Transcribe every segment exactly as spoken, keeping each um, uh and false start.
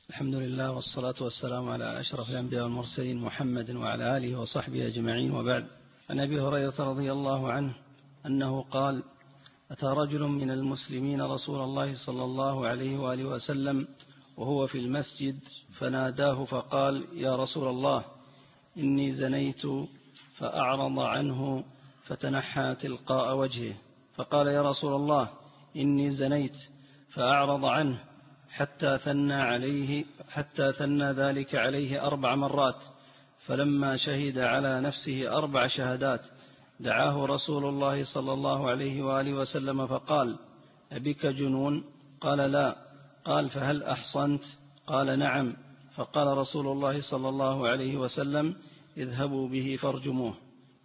الحمد لله والصلاة والسلام على أشرف الأنبياء والمرسلين محمد وعلى آله وصحبه أجمعين، وبعد. عن أبي هريرة رضي الله عنه أنه قال: أتى رجل من المسلمين رسول الله صلى الله عليه وآله وسلم وهو في المسجد فناداه فقال: يا رسول الله، إني زنيت. فأعرض عنه فتنحى تلقاء وجهه فقال: يا رسول الله، إني زنيت. فأعرض عنه حتى ثنى عليه حتى ثنى ذلك عليه أربع مرات، فلما شهد على نفسه أربع شهادات دعاه رسول الله صلى الله عليه وآله وسلم فقال: أبك جنون؟ قال: لا. قال: فهل أحصنت؟ قال: نعم. فقال رسول الله صلى الله عليه وسلم: اذهبوا به فارجموه.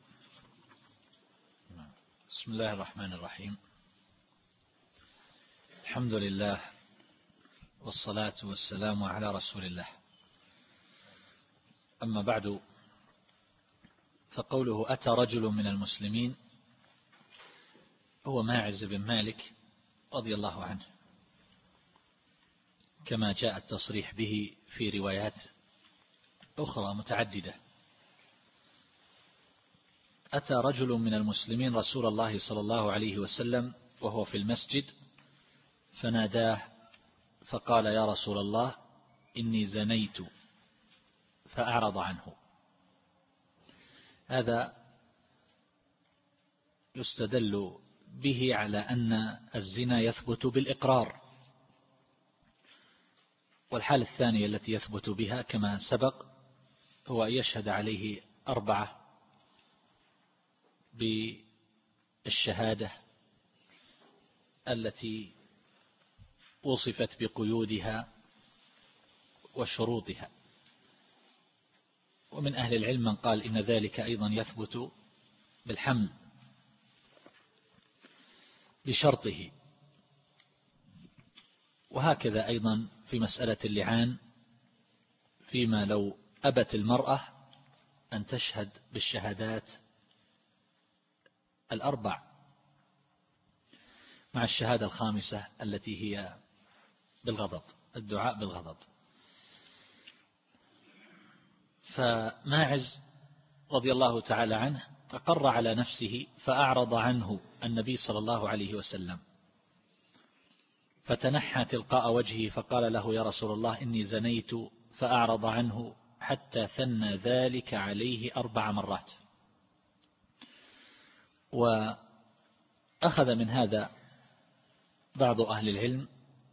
بسم الله الرحمن الرحيم. الحمد لله والصلاة والسلام على رسول الله. أما بعد، فقوله أتى رجل من المسلمين هو ماعز بن مالك رضي الله عنه، كما جاء التصريح به في روايات أخرى متعددة. أتى رجل من المسلمين رسول الله صلى الله عليه وسلم وهو في المسجد فناداه فقال: يا رسول الله، إني زنيت. فأعرض عنه. هذا يستدل به على أن الزنا يثبت بالإقرار، والحالة الثانية التي يثبت بها كما سبق هو أن يشهد عليه أربعة بالشهادة التي وصفت بقيودها وشروطها. ومن أهل العلم من قال إن ذلك أيضا يثبت بالحمل بشرطه. وهكذا أيضا في مسألة اللعان، فيما لو أبت المرأة أن تشهد بالشهادات الأربع مع الشهادة الخامسة التي هي بالغضب، الدعاء بالغضب. فماعز رضي الله تعالى عنه أقر على نفسه فأعرض عنه النبي صلى الله عليه وسلم، فتنحى تلقاء وجهه فقال له: يا رسول الله، إني زنيت. فأعرض عنه حتى ثنى ذلك عليه أربع مرات. وأخذ من هذا بعض أهل العلم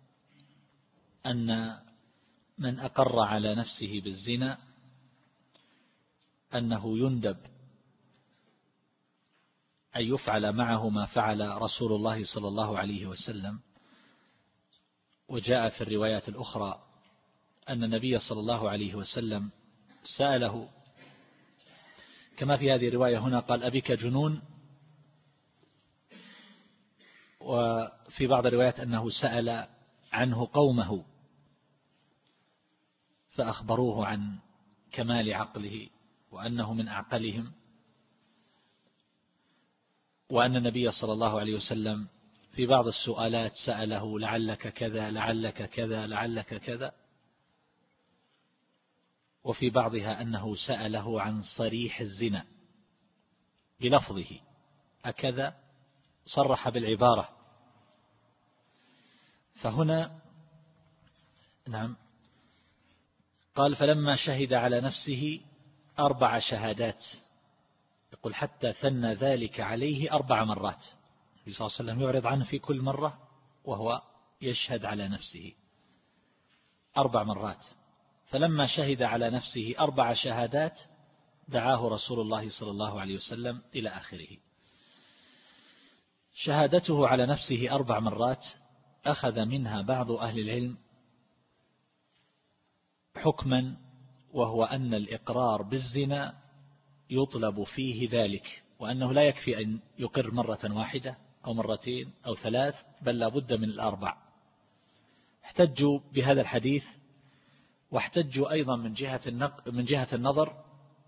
أن من أقر على نفسه بالزنا أنه يندب أن يفعل معه ما فعل رسول الله صلى الله عليه وسلم. وجاء في الروايات الأخرى أن النبي صلى الله عليه وسلم سأله، كما في هذه الرواية هنا قال: أبك جنون؟ وفي بعض الروايات أنه سأل عنه قومه فأخبروه عن كمال عقله وأنه من أعقلهم، وأن النبي صلى الله عليه وسلم في بعض السؤالات سأله: لعلك كذا، لعلك كذا، لعلك كذا. وفي بعضها أنه سأله عن صريح الزنا بلفظه، أكذا، صرح بالعبارة. فهنا نعم قال: فلما شهد على نفسه أربع شهادات، يقول حتى ثنى ذلك عليه أربع مرات. النبي صلى الله عليه وسلم يعرض عنه في كل مرة وهو يشهد على نفسه أربع مرات. فلما شهد على نفسه أربع شهادات دعاه رسول الله صلى الله عليه وسلم إلى آخره. شهادته على نفسه أربع مرات أخذ منها بعض أهل العلم حكما، وهو أن الإقرار بالزنا يطلب فيه ذلك، وأنه لا يكفي أن يقر مرة واحدة أو مرتين أو ثلاث، بل لا بد من الأربع. احتجوا بهذا الحديث، واحتجوا أيضا من جهة من جهة النظر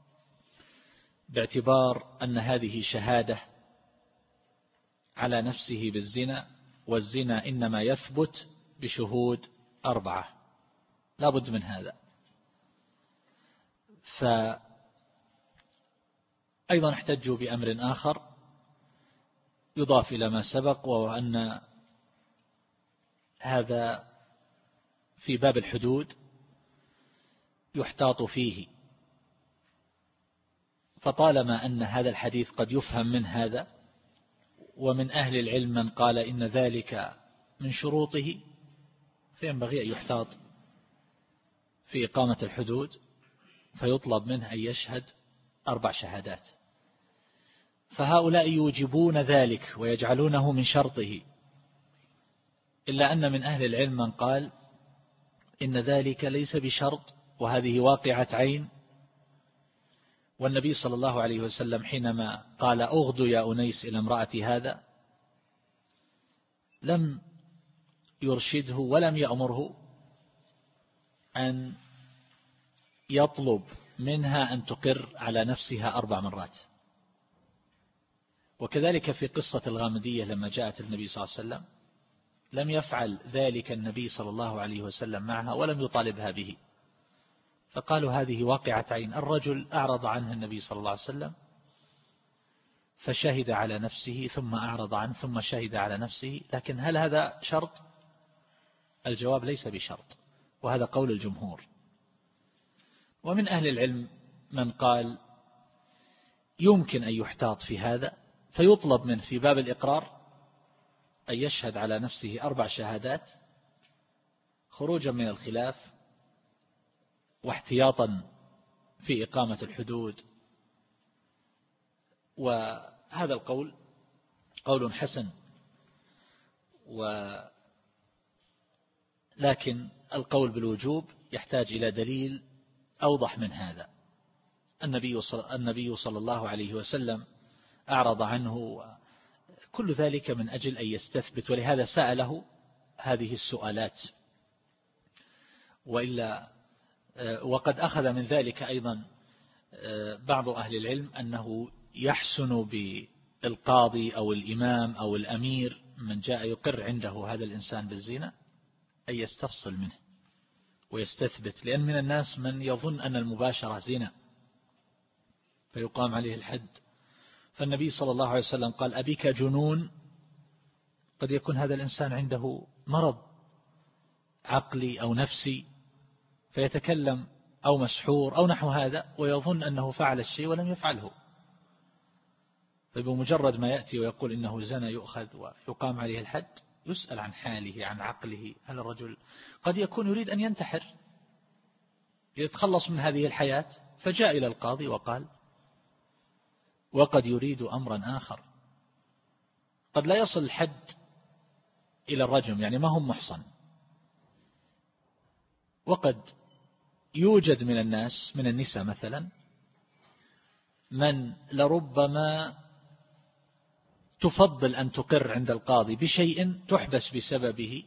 باعتبار أن هذه شهادة على نفسه بالزنا، والزنا إنما يثبت بشهود أربعة، لا بد من هذا. فأيضا احتجوا بأمر آخر يضاف إلى ما سبق، وهو أن هذا في باب الحدود يحتاط فيه، فطالما أن هذا الحديث قد يفهم من هذا، ومن أهل العلم من قال إن ذلك من شروطه، فينبغي أن يحتاط في إقامة الحدود، فيطلب منه أن يشهد أربع شهادات. فهؤلاء يوجبون ذلك ويجعلونه من شرطه، إلا أن من أهل العلم من قال إن ذلك ليس بشرط، وهذه واقعة عين. والنبي صلى الله عليه وسلم حينما قال أغدو يا أنيس إلى امرأة هذا لم يرشده ولم يأمره أن يطلب منها أن تقر على نفسها أربع مرات. وكذلك في قصة الغامدية لما جاءت النبي صلى الله عليه وسلم لم يفعل ذلك النبي صلى الله عليه وسلم معها ولم يطالبها به، فقالوا هذه واقعة عين. الرجل أعرض عنه النبي صلى الله عليه وسلم فشهد على نفسه، ثم أعرض عنه ثم شهد على نفسه، لكن هل هذا شرط؟ الجواب ليس بشرط، وهذا قول الجمهور. ومن أهل العلم من قال يمكن أن يحتاط في هذا، فيطلب منه في باب الإقرار أن يشهد على نفسه أربع شهادات خروجا من الخلاف واحتياطا في إقامة الحدود. وهذا القول قول حسن، ولكن القول بالوجوب يحتاج إلى دليل أوضح من هذا. النبي صلى, النبي صلى الله عليه وسلم أعرض عنه، كل ذلك من أجل أن يستثبت، ولهذا سأله هذه السؤالات. وإلا وقد أخذ من ذلك أيضا بعض أهل العلم أنه يحسن بالقاضي أو الإمام أو الأمير من جاء يقر عنده هذا الإنسان بالزنا أن يستفصل منه ويستثبت، لأن من الناس من يظن أن المباشرة زنا فيقام عليه الحد. فالنبي صلى الله عليه وسلم قال أبيك جنون؟ قد يكون هذا الإنسان عنده مرض عقلي أو نفسي فيتكلم، أو مسحور أو نحو هذا، ويظن أنه فعل الشيء ولم يفعله، فبمجرد ما يأتي ويقول إنه زنا يؤخذ ويقام عليه الحد. يسأل عن حاله عن عقله. هل الرجل قد يكون يريد أن ينتحر يتخلص من هذه الحياة فجاء إلى القاضي وقال، وقد يريد أمرا آخر، قد لا يصل الحد إلى الرجم، يعني ما هم محصن، وقد يوجد من الناس من النساء مثلا من لربما تفضل أن تقر عند القاضي بشيء تحبس بسببه،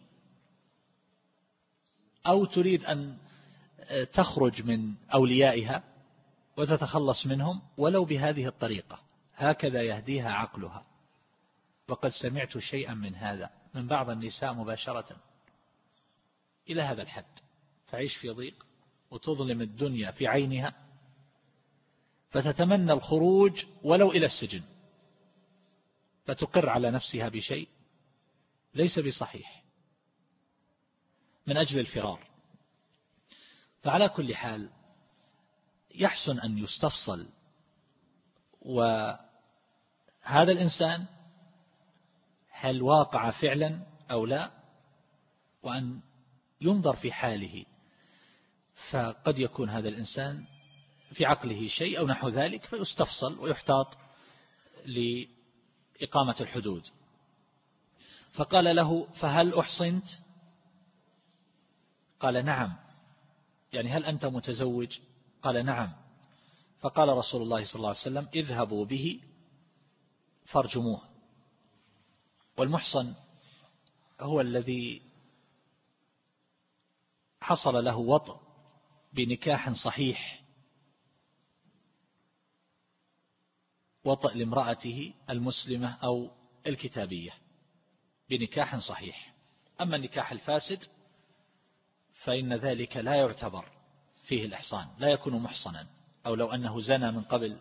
أو تريد أن تخرج من أوليائها وتتخلص منهم ولو بهذه الطريقة، هكذا يهديها عقلها. وقد سمعت شيئا من هذا من بعض النساء مباشرة إلى هذا الحد، تعيش في ضيق وتظلم الدنيا في عينها فتتمنى الخروج ولو إلى السجن، فتقر على نفسها بشيء ليس بصحيح من أجل الفرار. فعلى كل حال يحسن أن يستفصل، وهذا الإنسان هل واقع فعلا أو لا، وأن ينظر في حاله، فقد يكون هذا الإنسان في عقله شيء أو نحو ذلك فيستفصل ويحتاط لإقامة الحدود. فقال له فهل أحصنت؟ قال نعم. يعني هل أنت متزوج؟ قال نعم. فقال رسول الله صلى الله عليه وسلم اذهبوا به فارجموه. والمحصن هو الذي حصل له وطء بنكاح صحيح، وطأ لامرأته المسلمة أو الكتابية بنكاح صحيح. أما النكاح الفاسد فإن ذلك لا يعتبر فيه الإحصان، لا يكون محصنا، أو لو أنه زنى من قبل.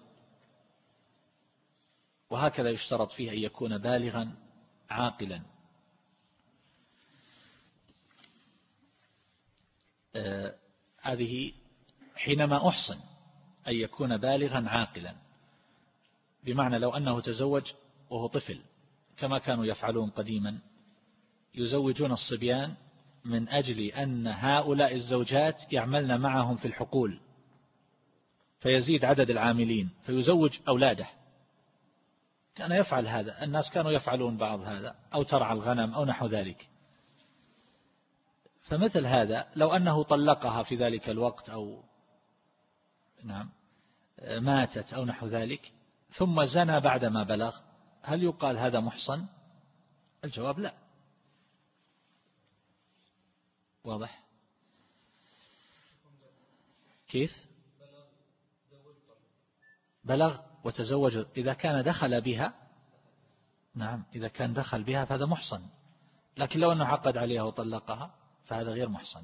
وهكذا يشترط فيه أن يكون بالغا عاقلا. آه هذه حينما أحصن أن يكون بالغا عاقلا، بمعنى لو أنه تزوج وهو طفل كما كانوا يفعلون قديما، يزوجون الصبيان من أجل أن هؤلاء الزوجات يعملن معهم في الحقول فيزيد عدد العاملين فيزوج أولاده. كان يفعل هذا، الناس كانوا يفعلون بعض هذا، أو ترعى الغنم أو نحو ذلك. فمثل هذا لو أنه طلقها في ذلك الوقت أو نعم ماتت أو نحو ذلك ثم زنى بعدما بلغ، هل يقال هذا محصن؟ الجواب لا. واضح؟ كيف؟ بلغ وتزوج، إذا كان دخل بها، نعم إذا كان دخل بها فهذا محصن، لكن لو أنه عقد عليها وطلقها فهذا غير محصن.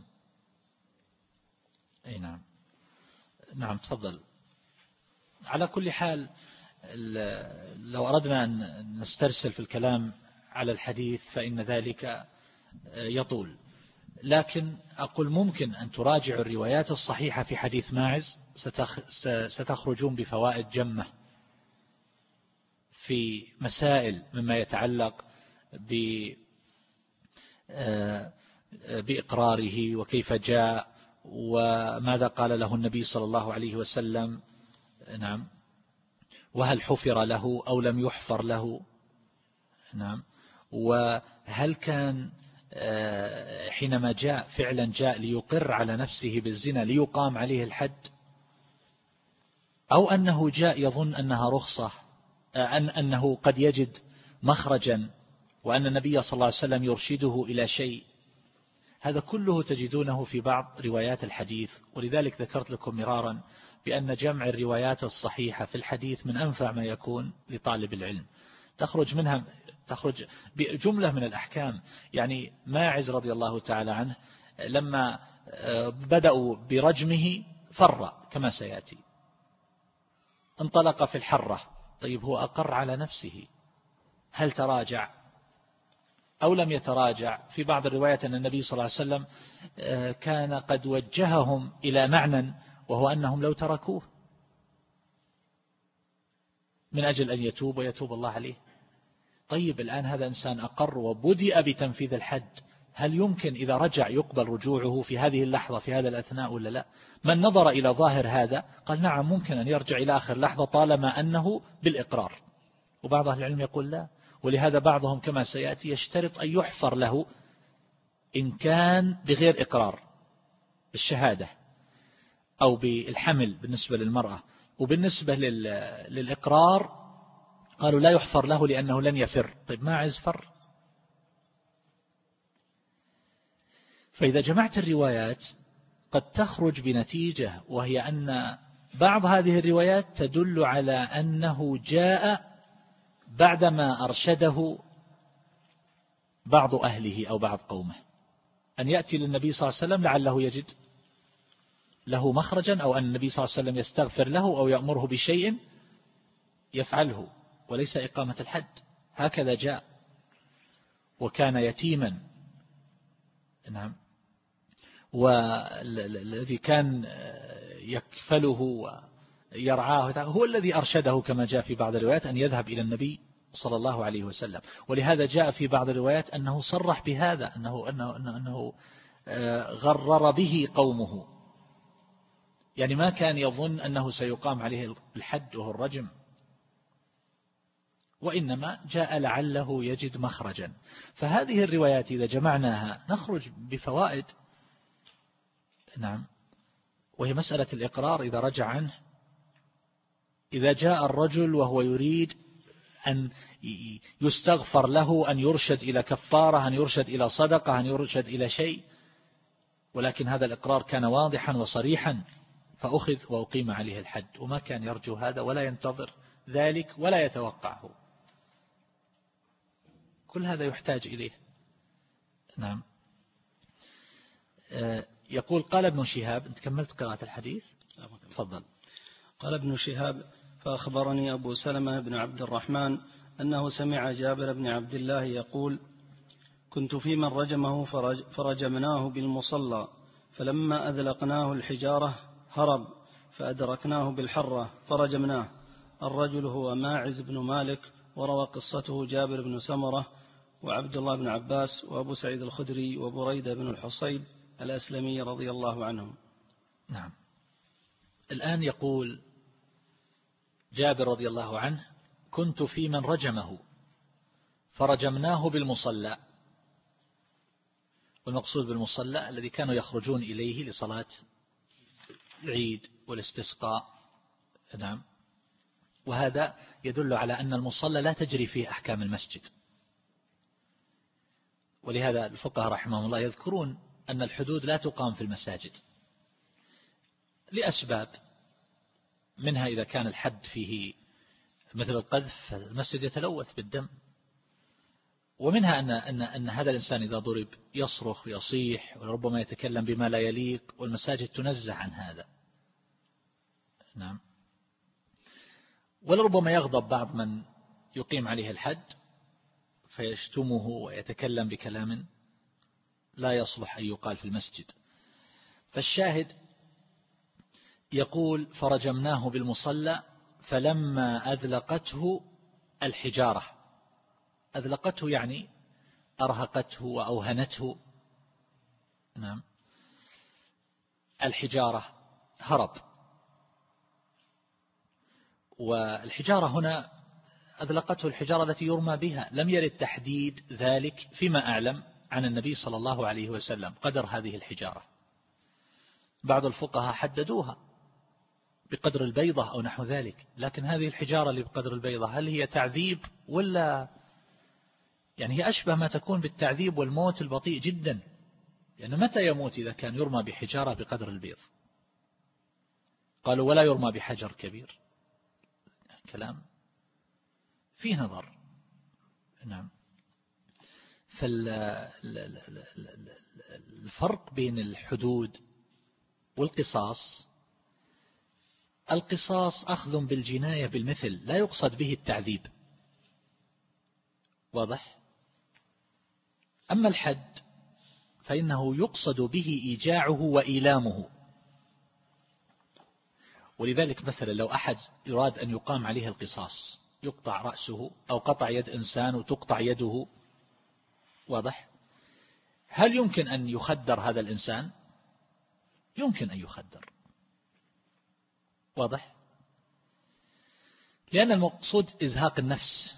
أي نعم. نعم تفضل. على كل حال لو أردنا أن نسترسل في الكلام على الحديث فإن ذلك يطول، لكن أقول ممكن أن تراجعوا الروايات الصحيحة في حديث ماعز، ستخرجون بفوائد جمة في مسائل مما يتعلق بإقراره وكيف جاء وماذا قال له النبي صلى الله عليه وسلم، نعم، وهل حفر له أو لم يحفر له، نعم، وهل كان حينما جاء فعلا جاء ليقر على نفسه بالزنا ليقام عليه الحد، أو أنه جاء يظن أنها رخصة، أن أنه قد يجد مخرجا وأن النبي صلى الله عليه وسلم يرشده إلى شيء. هذا كله تجدونه في بعض روايات الحديث، ولذلك ذكرت لكم مرارا بأن جمع الروايات الصحيحة في الحديث من أنفع ما يكون لطالب العلم، تخرج منها تخرج بجملة من الأحكام. يعني ماعز رضي الله تعالى عنه لما بدأوا برجمه فر كما سيأتي، انطلق في الحرة. طيب هو أقر على نفسه، هل تراجع أو لم يتراجع؟ في بعض الروايات أن النبي صلى الله عليه وسلم كان قد وجههم إلى معنى، وهو أنهم لو تركوه من أجل أن يتوب ويتوب الله عليه. طيب الآن هذا إنسان أقر وبدأ بتنفيذ الحد، هل يمكن إذا رجع يقبل رجوعه في هذه اللحظة في هذا الأثناء ولا لا؟ من نظر إلى ظاهر هذا قال نعم ممكن أن يرجع إلى آخر لحظة طالما أنه بالإقرار، وبعض أهل العلم يقول لا، ولهذا بعضهم كما سيأتي يشترط أن يحفر له إن كان بغير إقرار بالشهادة أو بالحمل بالنسبة للمرأة، وبالنسبة للإقرار قالوا لا يحفر له لأنه لن يفر. طيب ماعز فر. فإذا جمعت الروايات قد تخرج بنتيجة، وهي أن بعض هذه الروايات تدل على أنه جاء بعدما أرشده بعض أهله أو بعض قومه، أن يأتي للنبي صلى الله عليه وسلم لعله يجد له مخرجا، أو أن النبي صلى الله عليه وسلم يستغفر له أو يأمره بشيء يفعله وليس إقامة الحد. هكذا جاء. وكان يتيما، نعم، والذي كان يكفله ويرعاه هو الذي أرشده كما جاء في بعض الروايات أن يذهب إلى النبي صلى الله عليه وسلم. ولهذا جاء في بعض الروايات أنه صرح بهذا، أنه, أنه, أنه, أنه غرر به قومه، يعني ما كان يظن أنه سيقام عليه الحد وهو الرجم، وإنما جاء لعله يجد مخرجا. فهذه الروايات إذا جمعناها نخرج بفوائد، نعم، وهي مسألة الإقرار إذا رجع عنه. إذا جاء الرجل وهو يريد أن يستغفر له، أن يرشد إلى كفارة، أن يرشد إلى صدقة، أن يرشد إلى شيء، ولكن هذا الإقرار كان واضحا وصريحا فأخذ وأقيم عليه الحد، وما كان يرجو هذا ولا ينتظر ذلك ولا يتوقعه. كل هذا يحتاج إليه. نعم. يقول قال ابن شهاب، أنت كملت قراءة الحديث؟ تفضل. قال ابن شهاب فأخبرني أبو سلمة بن عبد الرحمن أنه سمع جابر بن عبد الله يقول كنت في من رجمه فرج فرجمناه بالمصلى فلما أذلقناه الحجارة هرب فأدركناه بالحرة فرجمناه. الرجل هو ماعز بن مالك، وروى قصته جابر بن سمرة وعبد الله بن عباس وأبو سعيد الخدري وبريدة بن الحصيب الأسلمي رضي الله عنهم. نعم. الآن يقول جابر رضي الله عنه كنت في من رجمه فرجمناه بالمصلى، والمقصود بالمصلى الذي كانوا يخرجون إليه لصلاة العيد والاستسقاء. نعم. وهذا يدل على أن المصلى لا تجري فيه أحكام المسجد، ولهذا الفقهاء رحمهم الله يذكرون أن الحدود لا تقام في المساجد لأسباب، منها إذا كان الحد فيه مثل القذف فالمسجد يتلوث بالدم، ومنها أن, أن, أن هذا الإنسان إذا ضرب يصرخ ويصيح وربما يتكلم بما لا يليق، والمساجد تنزه عن هذا. نعم. ولربما يغضب بعض من يقيم عليه الحد فيشتمه ويتكلم بكلام لا يصلح أن يقال في المسجد. فالشاهد يقول فرجمناه بالمصلى فلما أذلقته الحجارة، أذلقته يعني أرهقته وأوهنته. نعم. الحجارة هرب، والحجارة هنا أذلقته الحجارة التي يرمى بها، لم يرد تحديد ذلك فيما أعلم عن النبي صلى الله عليه وسلم قدر هذه الحجارة. بعض الفقهاء حددوها بقدر البيضة أو نحو ذلك، لكن هذه الحجارة اللي بقدر البيضة هل هي تعذيب ولا يعني هي أشبه ما تكون بالتعذيب والموت البطيء جدا، لأنه متى يموت إذا كان يرمى بحجارة بقدر البيض؟ قالوا ولا يرمى بحجر كبير، كلام فيه نظر. نعم. فالفرق بين الحدود والقصاص، القصاص أخذ بالجناية بالمثل لا يقصد به التعذيب، واضح؟ أما الحد فإنه يقصد به إيجاعه وإيلامه. ولذلك مثلا لو أحد يراد أن يقام عليه القصاص يقطع رأسه أو قطع يد إنسان وتقطع يده، واضح؟ هل يمكن أن يخدر هذا الإنسان؟ يمكن أن يخدر، واضح؟ لأن المقصود إزهاق النفس،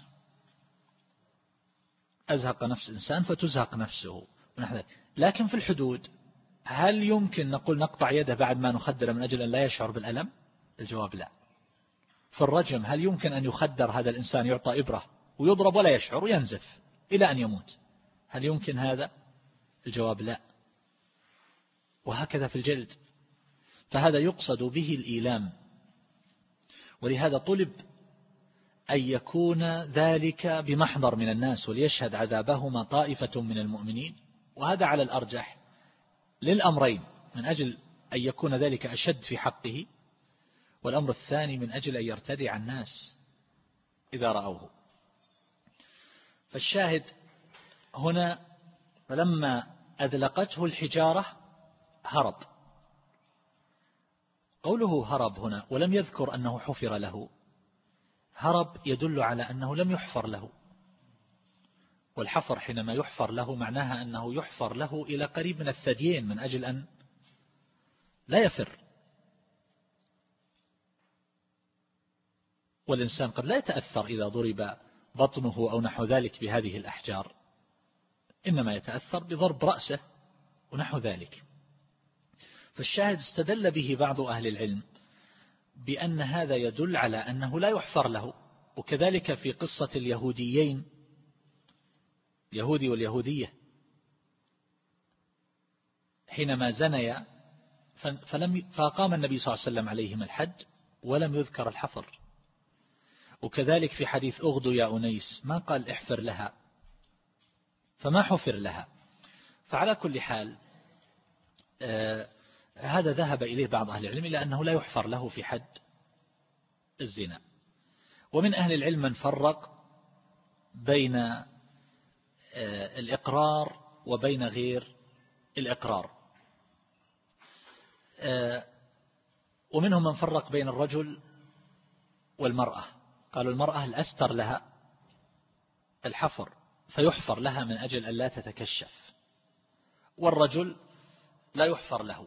أزهق نفس إنسان فتزهق نفسه. لكن في الحدود هل يمكن نقول نقطع يده بعد ما نخدر من أجل أن لا يشعر بالألم؟ الجواب لا. في الرجم هل يمكن أن يخدر هذا الإنسان يعطى إبرة ويضرب ولا يشعر وينزف إلى أن يموت؟ هل يمكن هذا؟ الجواب لا. وهكذا في الجلد، فهذا يقصد به الإيلام. ولهذا طلب أن يكون ذلك بمحضر من الناس وليشهد عذابهما طائفة من المؤمنين، وهذا على الأرجح للأمرين، من أجل أن يكون ذلك أشد في حقه، والأمر الثاني من أجل أن يرتدع الناس إذا رأوه. فالشاهد هنا فلما أذلقته الحجارة هرب. قوله هرب هنا ولم يذكر أنه حفر له، هرب يدل على أنه لم يحفر له، والحفر حينما يحفر له معناها أنه يحفر له إلى قريب من الثديين من أجل أن لا يفر. والإنسان قد لا يتأثر إذا ضرب بطنه أو نحو ذلك بهذه الأحجار، إنما يتأثر بضرب رأسه ونحو ذلك. فالشاهد استدل به بعض أهل العلم بأن هذا يدل على أنه لا يحفر له. وكذلك في قصة اليهوديين، اليهودي واليهودية حينما زنيا فلم فأقام النبي صلى الله عليه وسلم عليهم الحد ولم يذكر الحفر. وكذلك في حديث أغدو يا أنيس ما قال احفر لها، فما حفر لها. فعلى كل حال آه هذا ذهب إليه بعض أهل العلم إلى أنه لا يحفر له في حد الزنا. ومن أهل العلم من فرق بين آه الإقرار وبين غير الإقرار، آه ومنهم من فرق بين الرجل والمرأة، قالوا المرأة الأستر لها الحفر فيحفر لها من أجل أن لا تتكشف، والرجل لا يحفر له.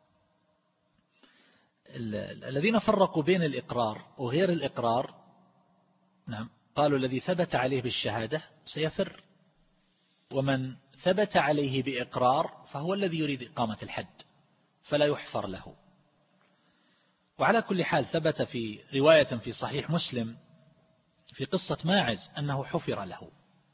الذين فرقوا بين الإقرار وغير الإقرار، نعم، قالوا الذي ثبت عليه بالشهادة سيفر، ومن ثبت عليه بإقرار فهو الذي يريد إقامة الحد فلا يحفر له. وعلى كل حال ثبت في رواية في صحيح مسلم في قصة ماعز أنه حفر له،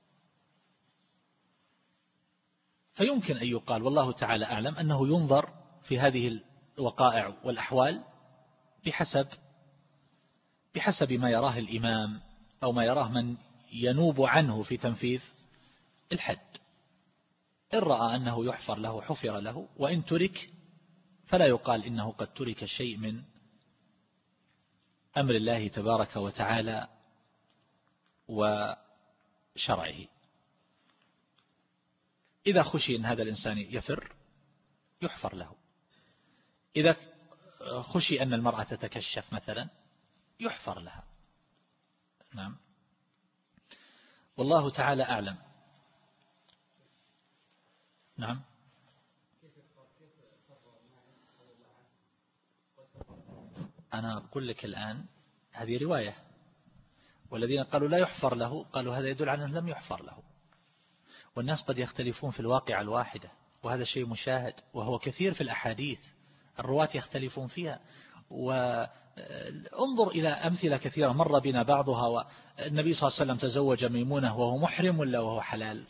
فيمكن أن يقال والله تعالى أعلم أنه ينظر في هذه الوقائع والأحوال بحسب بحسب ما يراه الإمام أو ما يراه من ينوب عنه في تنفيذ الحد. إن رأى أنه يحفر له حفر له، وإن ترك فلا يقال إنه قد ترك شيء من أمر الله تبارك وتعالى وشرعه. إذا خشي أن هذا الإنسان يفر يحفر له، إذا خشي أن المرأة تتكشف مثلا يحفر لها. نعم، والله تعالى أعلم. نعم، أنا أقول لك الآن هذه رواية، والذين قالوا لا يحفر له قالوا هذا يدل على أنه لم يحفر له، والناس قد يختلفون في الواقعة الواحدة، وهذا شيء مشاهد وهو كثير في الأحاديث، الرواة يختلفون فيها. وانظر إلى أمثلة كثيرة مر بنا بعضها، والنبي صلى الله عليه وسلم تزوج ميمونة وهو محرم ولا وهو حلال؟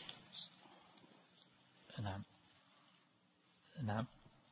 نعم نعم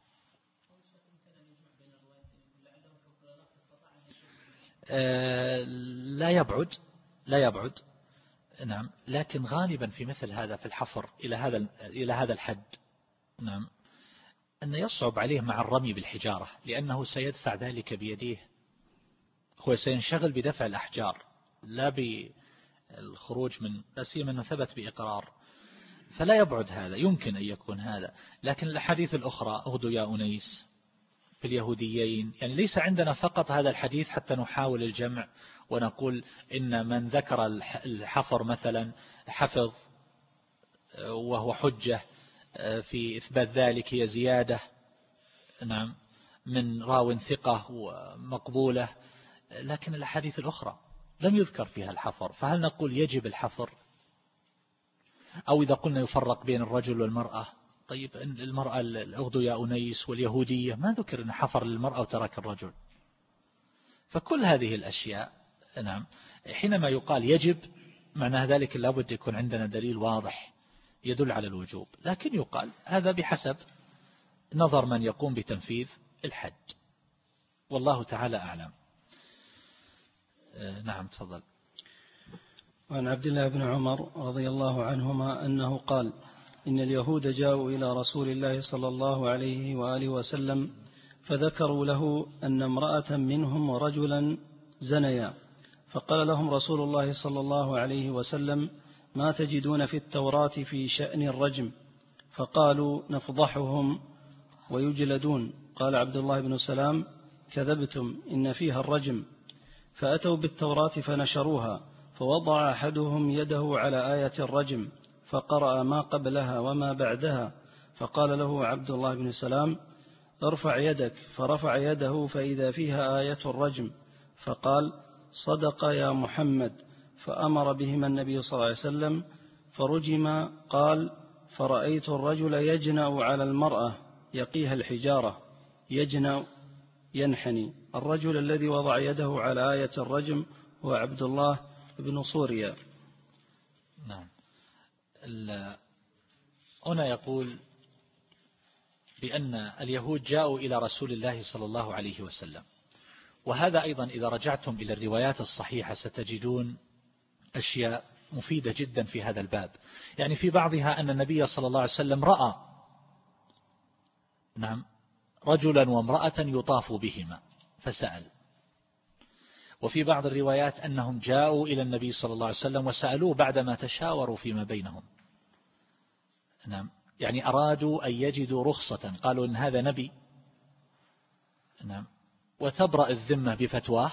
لا يبعد لا يبعد نعم، لكن غالبا في مثل هذا في الحفر إلى هذا إلى هذا الحد، نعم، أن يصعب عليه مع الرمي بالحجارة، لأنه سيدفع ذلك بيديه، هو سينشغل بدفع الأحجار لا بالخروج من، لا سيما أنه ثبت بإقرار، فلا يبعد هذا، يمكن أن يكون هذا. لكن الأحاديث الأخرى أغدوا يا أنيس في اليهوديين، يعني ليس عندنا فقط هذا الحديث حتى نحاول الجمع ونقول إن من ذكر الحفر مثلا حفظ وهو حجة في إثبات ذلك هي زيادة، نعم، من راو ثقة ومقبولة، لكن الأحاديث الأخرى لم يذكر فيها الحفر، فهل نقول يجب الحفر؟ أو إذا قلنا يفرق بين الرجل والمرأة، طيب المرأة الأغدو يا أنيس واليهودية ما ذكر أن حفر للمرأة وترك الرجل. فكل هذه الأشياء، نعم، حينما يقال يجب معنى ذلك لابد يكون عندنا دليل واضح يدل على الوجوب، لكن يقال هذا بحسب نظر من يقوم بتنفيذ الحد، والله تعالى أعلم. نعم تفضل. وعن عبد الله بن عمر رضي الله عنهما أنه قال: إن اليهود جاءوا إلى رسول الله صلى الله عليه وآله وسلم فذكروا له أن امرأة منهم ورجلا زنيا، فقال لهم رسول الله صلى الله عليه وسلم: ما تجدون في التوراة في شأن الرجم؟ فقالوا: نفضحهم ويجلدون. قال عبد الله بن سلام: كذبتم، إن فيها الرجم. فأتوا بالتوراة فنشروها، فوضع أحدهم يده على آية الرجم فقرأ ما قبلها وما بعدها، فقال له عبد الله بن سلام: ارفع يدك. فرفع يده فإذا فيها آية الرجم، فقال: صدق يا محمد. فأمر بهما النبي صلى الله عليه وسلم فرجم. قال: فرأيت الرجل يجنأ على المرأة يقيها الحجارة، يجنأ ينحني. الرجل الذي وضع يده على آية الرجم هو عبد الله بن صوريا. نعم. هنا يقول بأن اليهود جاءوا إلى رسول الله صلى الله عليه وسلم، وهذا أيضا إذا رجعتم إلى الروايات الصحيحة ستجدون أشياء مفيدة جدا في هذا الباب. يعني في بعضها أن النبي صلى الله عليه وسلم رأى نعم رجلا وامرأة يطاف بهما فسأل. وفي بعض الروايات أنهم جاءوا إلى النبي صلى الله عليه وسلم وسألوه بعدما تشاوروا فيما بينهم. نعم يعني أرادوا أن يجدوا رخصة، قالوا إن هذا نبي، نعم، وتبرأ الذمة بفتواه،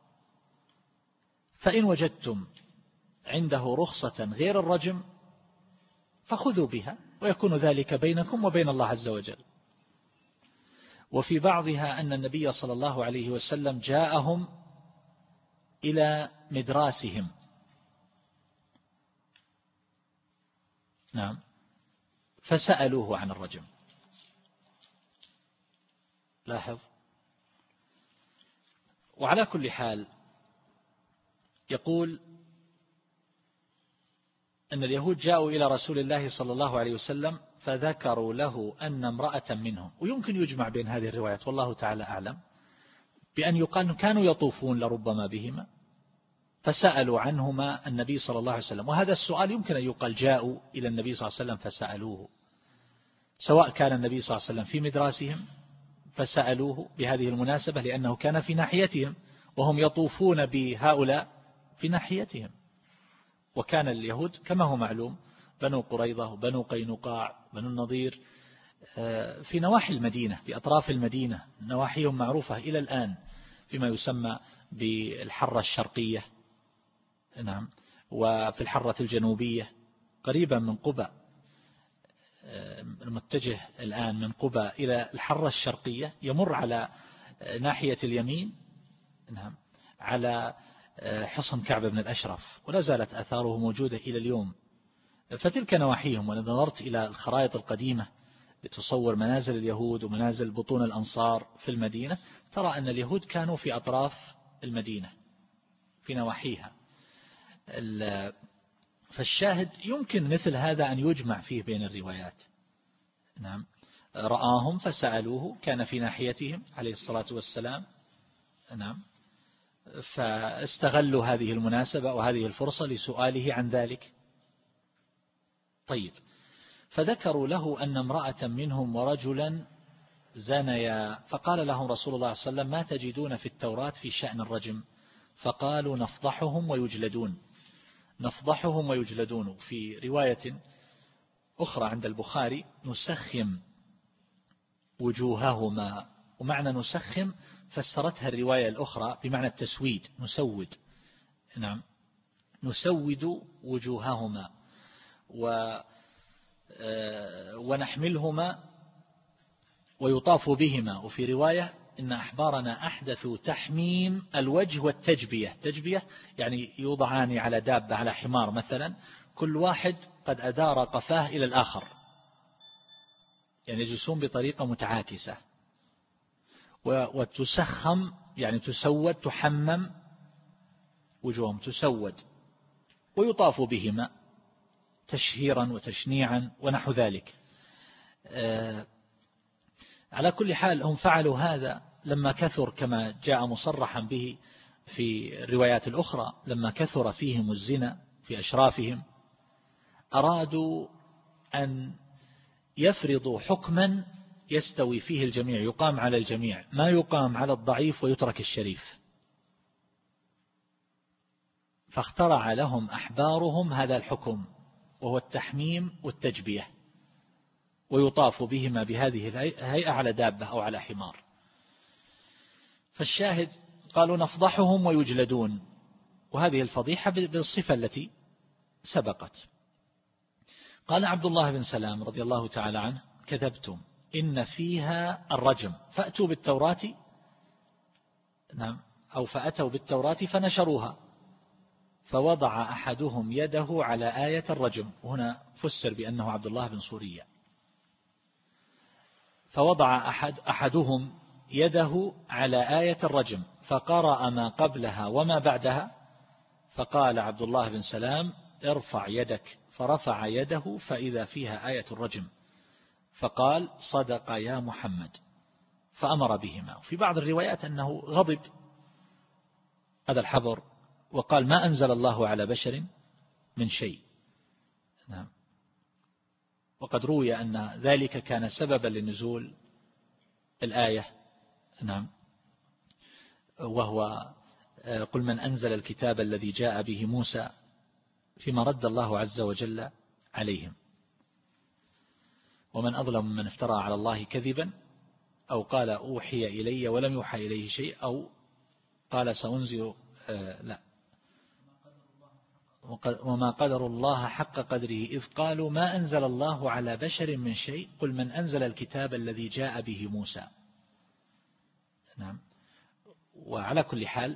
فإن وجدتم عنده رخصة غير الرجم فخذوا بها ويكون ذلك بينكم وبين الله عز وجل. وفي بعضها أن النبي صلى الله عليه وسلم جاءهم إلى مدراسهم، نعم، فسألوه عن الرجم. لاحظ. وعلى كل حال يقول أن اليهود جاءوا إلى رسول الله صلى الله عليه وسلم فذكروا له أن امرأة منهم، ويمكن يجمع بين هذه الروايات والله تعالى أعلم، بأن يقال كانوا يطوفون لربما بهما فسألوا عنهما النبي صلى الله عليه وسلم. وهذا السؤال يمكن أن يقال جاءوا إلى النبي صلى الله عليه وسلم فسألوه، سواء كان النبي صلى الله عليه وسلم في مدراسهم فسألوه بهذه المناسبة لأنه كان في ناحيتهم وهم يطوفون بهؤلاء في ناحيتهم. وكان اليهود كما هو معلوم بنو قريظة وبنو قينقاع بنو النضير في نواحي المدينة، في أطراف المدينة، نواحيهم معروفة إلى الآن فيما يسمى بالحرة الشرقية، نعم، وفي الحرة الجنوبية قريبا من قبى، المتجه الآن من قبى إلى الحرة الشرقية يمر على ناحية اليمين، نعم، على حصن كعب بن الأشرف، ولا زالت آثاره موجودة إلى اليوم. فتلك نواحيهم. وإذا نظرت إلى الخرائط القديمة لتصور منازل اليهود ومنازل بطون الأنصار في المدينة ترى أن اليهود كانوا في أطراف المدينة في نواحيها. فالشاهد يمكن مثل هذا أن يجمع فيه بين الروايات. نعم، رآهم فسألوه، كان في ناحيتهم عليه الصلاة والسلام، نعم، فاستغلوا هذه المناسبة وهذه الفرصة لسؤاله عن ذلك. طيب، فذكروا له أن امرأة منهم ورجلا زنيا، فقال لهم رسول الله صلى الله عليه وسلم: ما تجدون في التوراة في شأن الرجم؟ فقالوا: نفضحهم ويجلدون. نفضحهم ويجلدون. في رواية أخرى عند البخاري: نسخم وجوههما. ومعنى نسخم فسرتها الرواية الأخرى بمعنى التسويد، نسود، نعم، نسود وجوههما و ونحملهما ويطاف بهما. وفي رواية: إن أحبارنا أحدثوا تحميم الوجه والتجبية. تجبية يعني يوضعان على دابة، على حمار مثلا، كل واحد قد أدار قفاه إلى الآخر، يعني يجلسون بطريقة متعاكسة. وتسخم يعني تسود، تحمم وجوههم، تسود، ويطاف بهما تشهيرا وتشنيعا ونحو ذلك. آه على كل حال هم فعلوا هذا لما كثر، كما جاء مصرحا به في الروايات الأخرى، لما كثر فيهم الزنا في أشرافهم أرادوا أن يفرضوا حكما يستوي فيه الجميع، يقام على الجميع، ما يقام على الضعيف ويترك الشريف. فاخترع لهم أحبارهم هذا الحكم، وهو التحميم والتجبية، ويطاف بهما بهذه الهيئة على دابة أو على حمار. فالشاهد قالوا: نفضحهم ويجلدون، وهذه الفضيحة بالصفة التي سبقت. قال عبد الله بن سلام رضي الله تعالى عنه: كذبتم، إن فيها الرجم، فأتوا بالتوراة، نعم، أو فأتوا بالتوراة فنشروها، فوضع أحدهم يده على آية الرجم. وهنا فسر بأنه عبد الله بن سورية. فوضع أحد أحدهم يده على آية الرجم فقرأ ما قبلها وما بعدها، فقال عبد الله بن سلام: ارفع يدك، فرفع يده فإذا فيها آية الرجم، فقال: صدق يا محمد، فأمر بهما. في بعض الروايات أنه غضب هذا الحبر وقال: ما أنزل الله على بشر من شيء. نعم. وقد روي أن ذلك كان سببا لنزول الآية. نعم. وهو قل من أنزل الكتاب الذي جاء به موسى، فيما رد الله عز وجل عليهم. ومن أظلم من افترى على الله كذبا أو قال أوحي إلي ولم يوحى إليه شيء أو قال سأنزل آه لا وما قدر الله حق قدره إذ قالوا ما أنزل الله على بشر من شيء قل من أنزل الكتاب الذي جاء به موسى. نعم. وعلى كل حال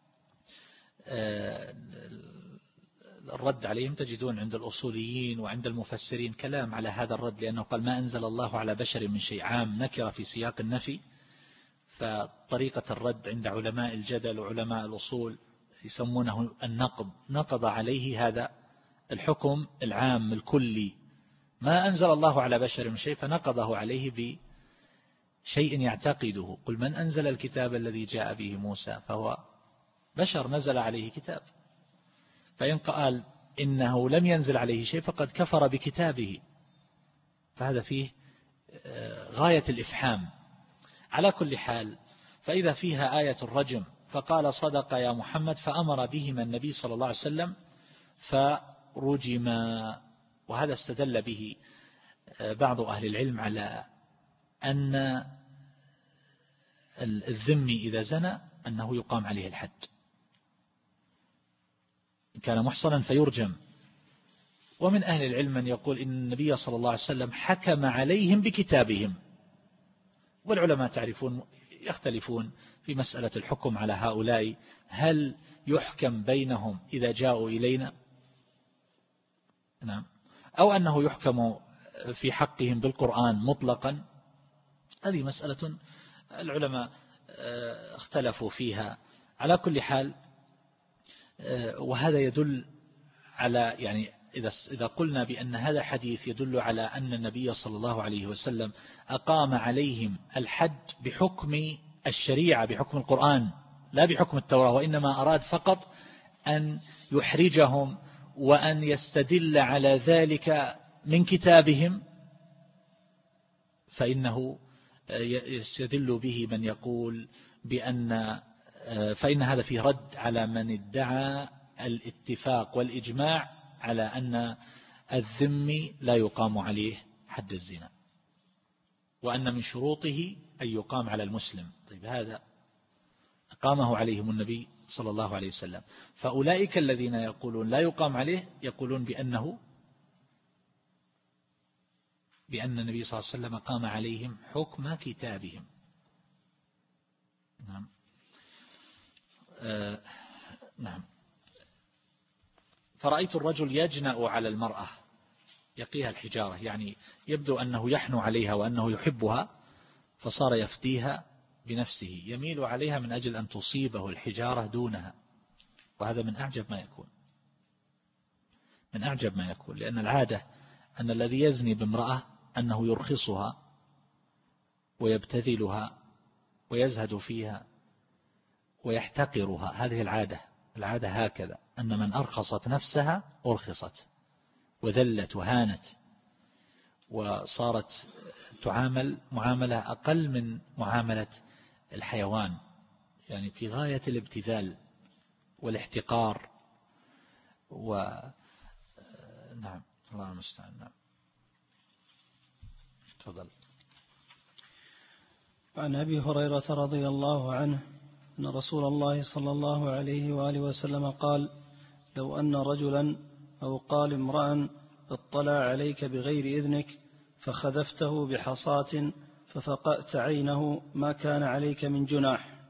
الرد عليهم تجدون عند الأصوليين وعند المفسرين كلام على هذا الرد، لأنه قال ما أنزل الله على بشر من شيء، عام نكرة في سياق النفي. فطريقة الرد عند علماء الجدل وعلماء الأصول يسمونه النقض، نقض عليه هذا الحكم العام الكلي، ما أنزل الله على بشر من شيء، فنقضه عليه بشيء يعتقده. قل من أنزل الكتاب الذي جاء به موسى، فهو بشر نزل عليه كتاب، فإن قال إنه لم ينزل عليه شيء فقد كفر بكتابه، فهذا فيه غاية الإفحام. على كل حال، فإذا فيها آية الرجم فقال صدق يا محمد فأمر بهما النبي صلى الله عليه وسلم فرجما، وهذا استدل به بعض أهل العلم على أن الذمي إذا زنى أنه يقام عليه الحد، إن كان محصنا فيرجم. ومن أهل العلم من يقول إن النبي صلى الله عليه وسلم حكم عليهم بكتابهم، والعلماء تعرفون يختلفون في مسألة الحكم على هؤلاء، هل يحكم بينهم إذا جاءوا إلينا نعم أو أنه يحكم في حقهم بالقرآن مطلقا، هذه مسألة العلماء اختلفوا فيها. على كل حال، وهذا يدل على يعني إذا إذا قلنا بأن هذا حديث يدل على أن النبي صلى الله عليه وسلم أقام عليهم الحد بحكم الشريعة، بحكم القرآن لا بحكم التوراة، وإنما أراد فقط أن يحرجهم وأن يستدل على ذلك من كتابهم، فإنه يستدل به من يقول بأن فإن هذا فيه رد على من ادعى الاتفاق والإجماع على أن الذمي لا يقام عليه حد الزنا، وأن من شروطه أن يقام على المسلم. طيب هذا أقامه عليهم النبي صلى الله عليه وسلم، فأولئك الذين يقولون لا يقام عليه يقولون بأنه بأن النبي صلى الله عليه وسلم قام عليهم حكم كتابهم. نعم. آه نعم. فرأيت الرجل يجنأ على المرأة يقيها الحجارة، يعني يبدو أنه يحنو عليها وأنه يحبها، فصار يفديها بنفسه، يميل عليها من أجل أن تصيبه الحجارة دونها، وهذا من أعجب ما يكون من أعجب ما يكون لأن العادة أن الذي يزني بامرأة أنه يرخصها ويبتذلها ويزهد فيها ويحتقرها، هذه العادة العادة هكذا، أن من أرخصت نفسها أرخصت وذلت وهانت وصارت تعامل معاملة أقل من معاملة الحيوان، يعني في غاية الابتذال والاحتقار و نعم الله المستعان. نعم تفضل. عن أبي هريرة رضي الله عنه أن رسول الله صلى الله عليه وآله وسلم قال: لو أن رجلا أو قال امرأ اطلع عليك بغير إذنك فخذفته بحصاة ففقأت عينه ما كان عليك من جناح.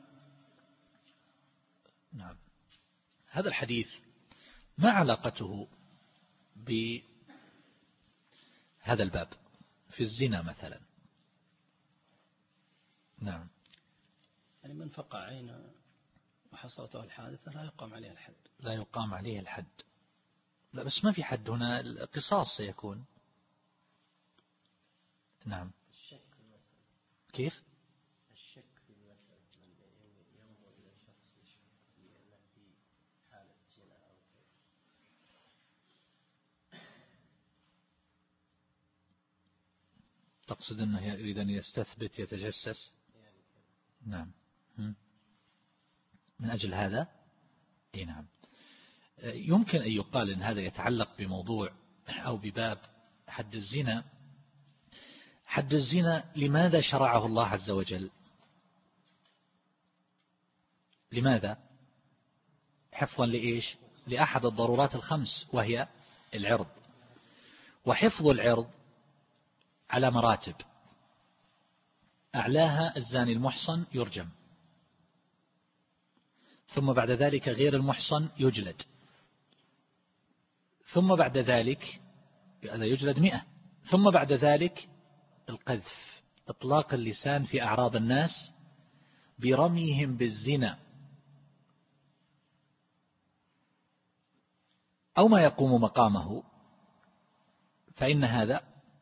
نعم. هذا الحديث ما علاقته بهذا الباب في الزنا مثلا؟ نعم. يعني من فقع عين وحصلته الحادثة لا يقام عليه الحد. لا يقام عليه الحد. لا بس ما في حد هنا، القصاص سيكون. نعم. كيف؟ الشك في المسألة من ينظر إلى شخص يشك في أنه في حالة زنا أو تقصد أنه يريد أن يستثبت يتجسس؟ نعم. من أجل هذا أي نعم. يمكن أن يقال أن هذا يتعلق بموضوع أو بباب حد الزنا. حد الزنا لماذا شرعه الله عز وجل؟ لماذا؟ حفظا لإيش؟ لأحد الضرورات الخمس وهي العرض. وحفظ العرض على مراتب، أعلاها الزاني المحصن يرجم، ثم بعد ذلك غير المحصن يجلد، ثم بعد ذلك هذا يجلد مئة، ثم بعد ذلك القذف، إطلاق اللسان في أعراض الناس برميهم بالزنا أو ما يقوم مقامه، فإن هذا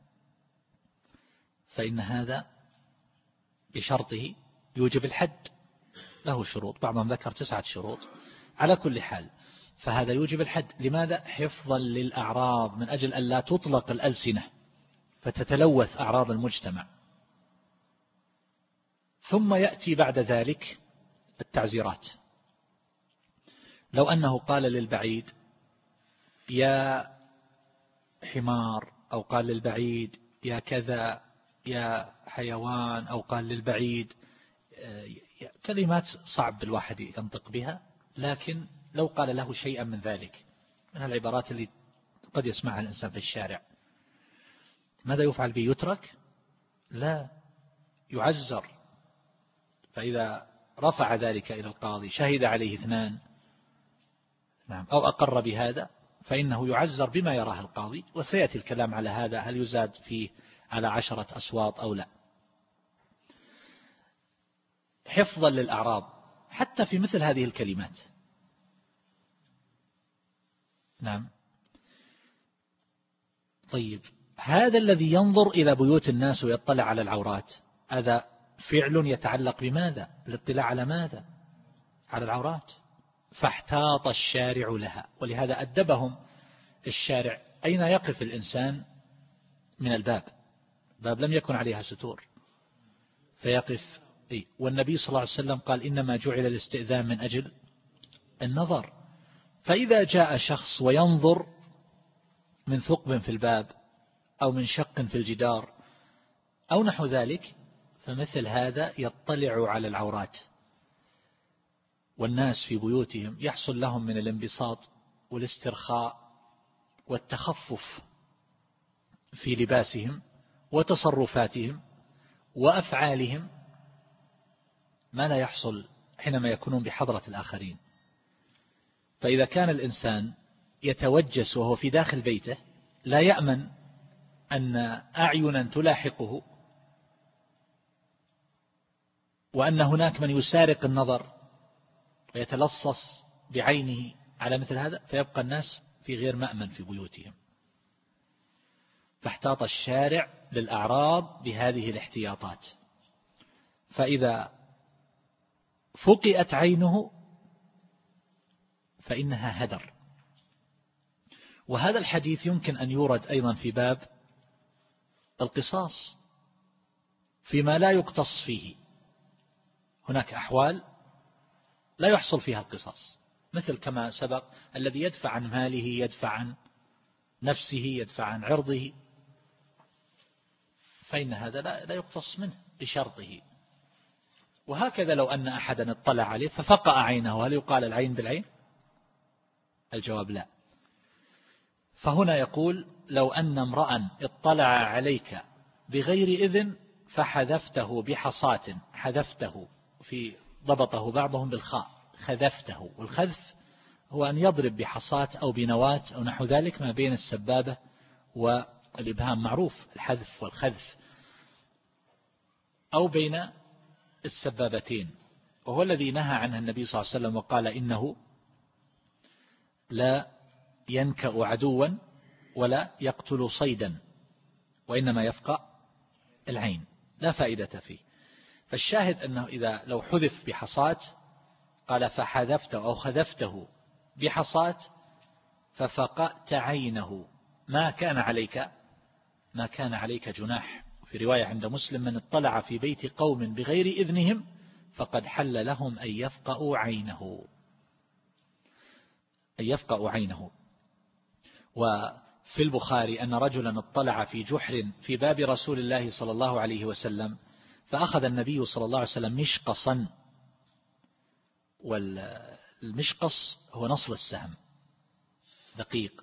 فإن هذا بشرطه يوجب الحد، له شروط، بعضهم ذكر تسعة شروط. على كل حال فهذا يوجب الحد. لماذا؟ حفظا للأعراض، من أجل أن لا تطلق الألسنة فتتلوث أعراض المجتمع. ثم يأتي بعد ذلك التعزيرات. لو أنه قال للبعيد يا حمار، أو قال للبعيد يا كذا يا حيوان، أو قال للبعيد كلمات صعب الواحد ينطق بها، لكن لو قال له شيئا من ذلك من العبارات اللي قد يسمعها الإنسان في الشارع، ماذا يفعل به؟ يترك؟ لا، يعزر. فإذا رفع ذلك إلى القاضي شهد عليه اثنان نعم أو أقر بهذا، فإنه يعزر بما يراه القاضي. وسيأتي الكلام على هذا، هل يزاد فيه على عشرة أصوات أو لا. حفظا للأعراض حتى في مثل هذه الكلمات. نعم. طيب، هذا الذي ينظر إلى بيوت الناس ويطلع على العورات، هذا فعل يتعلق بماذا؟ الاطلاع على ماذا؟ على العورات. فاحتاط الشارع لها، ولهذا أدبهم الشارع. أين يقف الإنسان من الباب؟ باب لم يكن عليها ستور فيقف. إيه؟ والنبي صلى الله عليه وسلم قال إنما جعل الاستئذان من أجل النظر. فإذا جاء شخص وينظر من ثقب في الباب أو من شق في الجدار أو نحو ذلك، فمثل هذا يطلع على العورات. والناس في بيوتهم يحصل لهم من الانبساط والاسترخاء والتخفف في لباسهم وتصرفاتهم وأفعالهم ما لا يحصل حينما يكونون بحضرة الآخرين. فإذا كان الإنسان يتوجس وهو في داخل بيته، لا يأمن أن أعينا تلاحقه وأن هناك من يسارق النظر ويتلصص بعينه على مثل هذا، فيبقى الناس في غير مأمن في بيوتهم. فاحتاط الشارع للأعراض بهذه الاحتياطات. فإذا فقئت عينه فإنها هدر. وهذا الحديث يمكن أن يورد أيضا في باب القصاص فيما لا يقتص فيه. هناك أحوال لا يحصل فيها القصاص، مثل كما سبق الذي يدفع عن ماله، يدفع عن نفسه، يدفع عن عرضه، فإن هذا لا يقتص منه بشرطه. وهكذا لو أن أحدا اطلع عليه ففقأ عينه، هل يقال العين بالعين؟ الجواب لا. فهنا يقول لو أن امرأ اطلع عليك بغير إذن فحذفته بحصاة، حذفته في ضبطه بعضهم بالخاء، خذفته. والخذف هو أن يضرب بحصاة أو بنواة أو نحو ذلك ما بين السبابة والإبهام، معروف الحذف والخذف، أو بين السبابتين، وهو الذي نهى عنه النبي صلى الله عليه وسلم وقال إنه لا ينكأ عدوا ولا يقتل صيدا، وإنما يفقأ العين، لا فائدة فيه. فالشاهد أنه إذا لو حذف بحصاة، قال فحذفته أو خذفته بحصاة ففقأت عينه، ما كان عليك ما كان عليك جناح في في رواية عند مسلم: من اطلع في بيت قوم بغير إذنهم فقد حل لهم أن يفقأوا عينه أن يفقأوا عينه. وفي البخاري أن رجلا اطلع في جحر في باب رسول الله صلى الله عليه وسلم، فأخذ النبي صلى الله عليه وسلم مشقصا، والمشقص هو نصل السهم دقيق،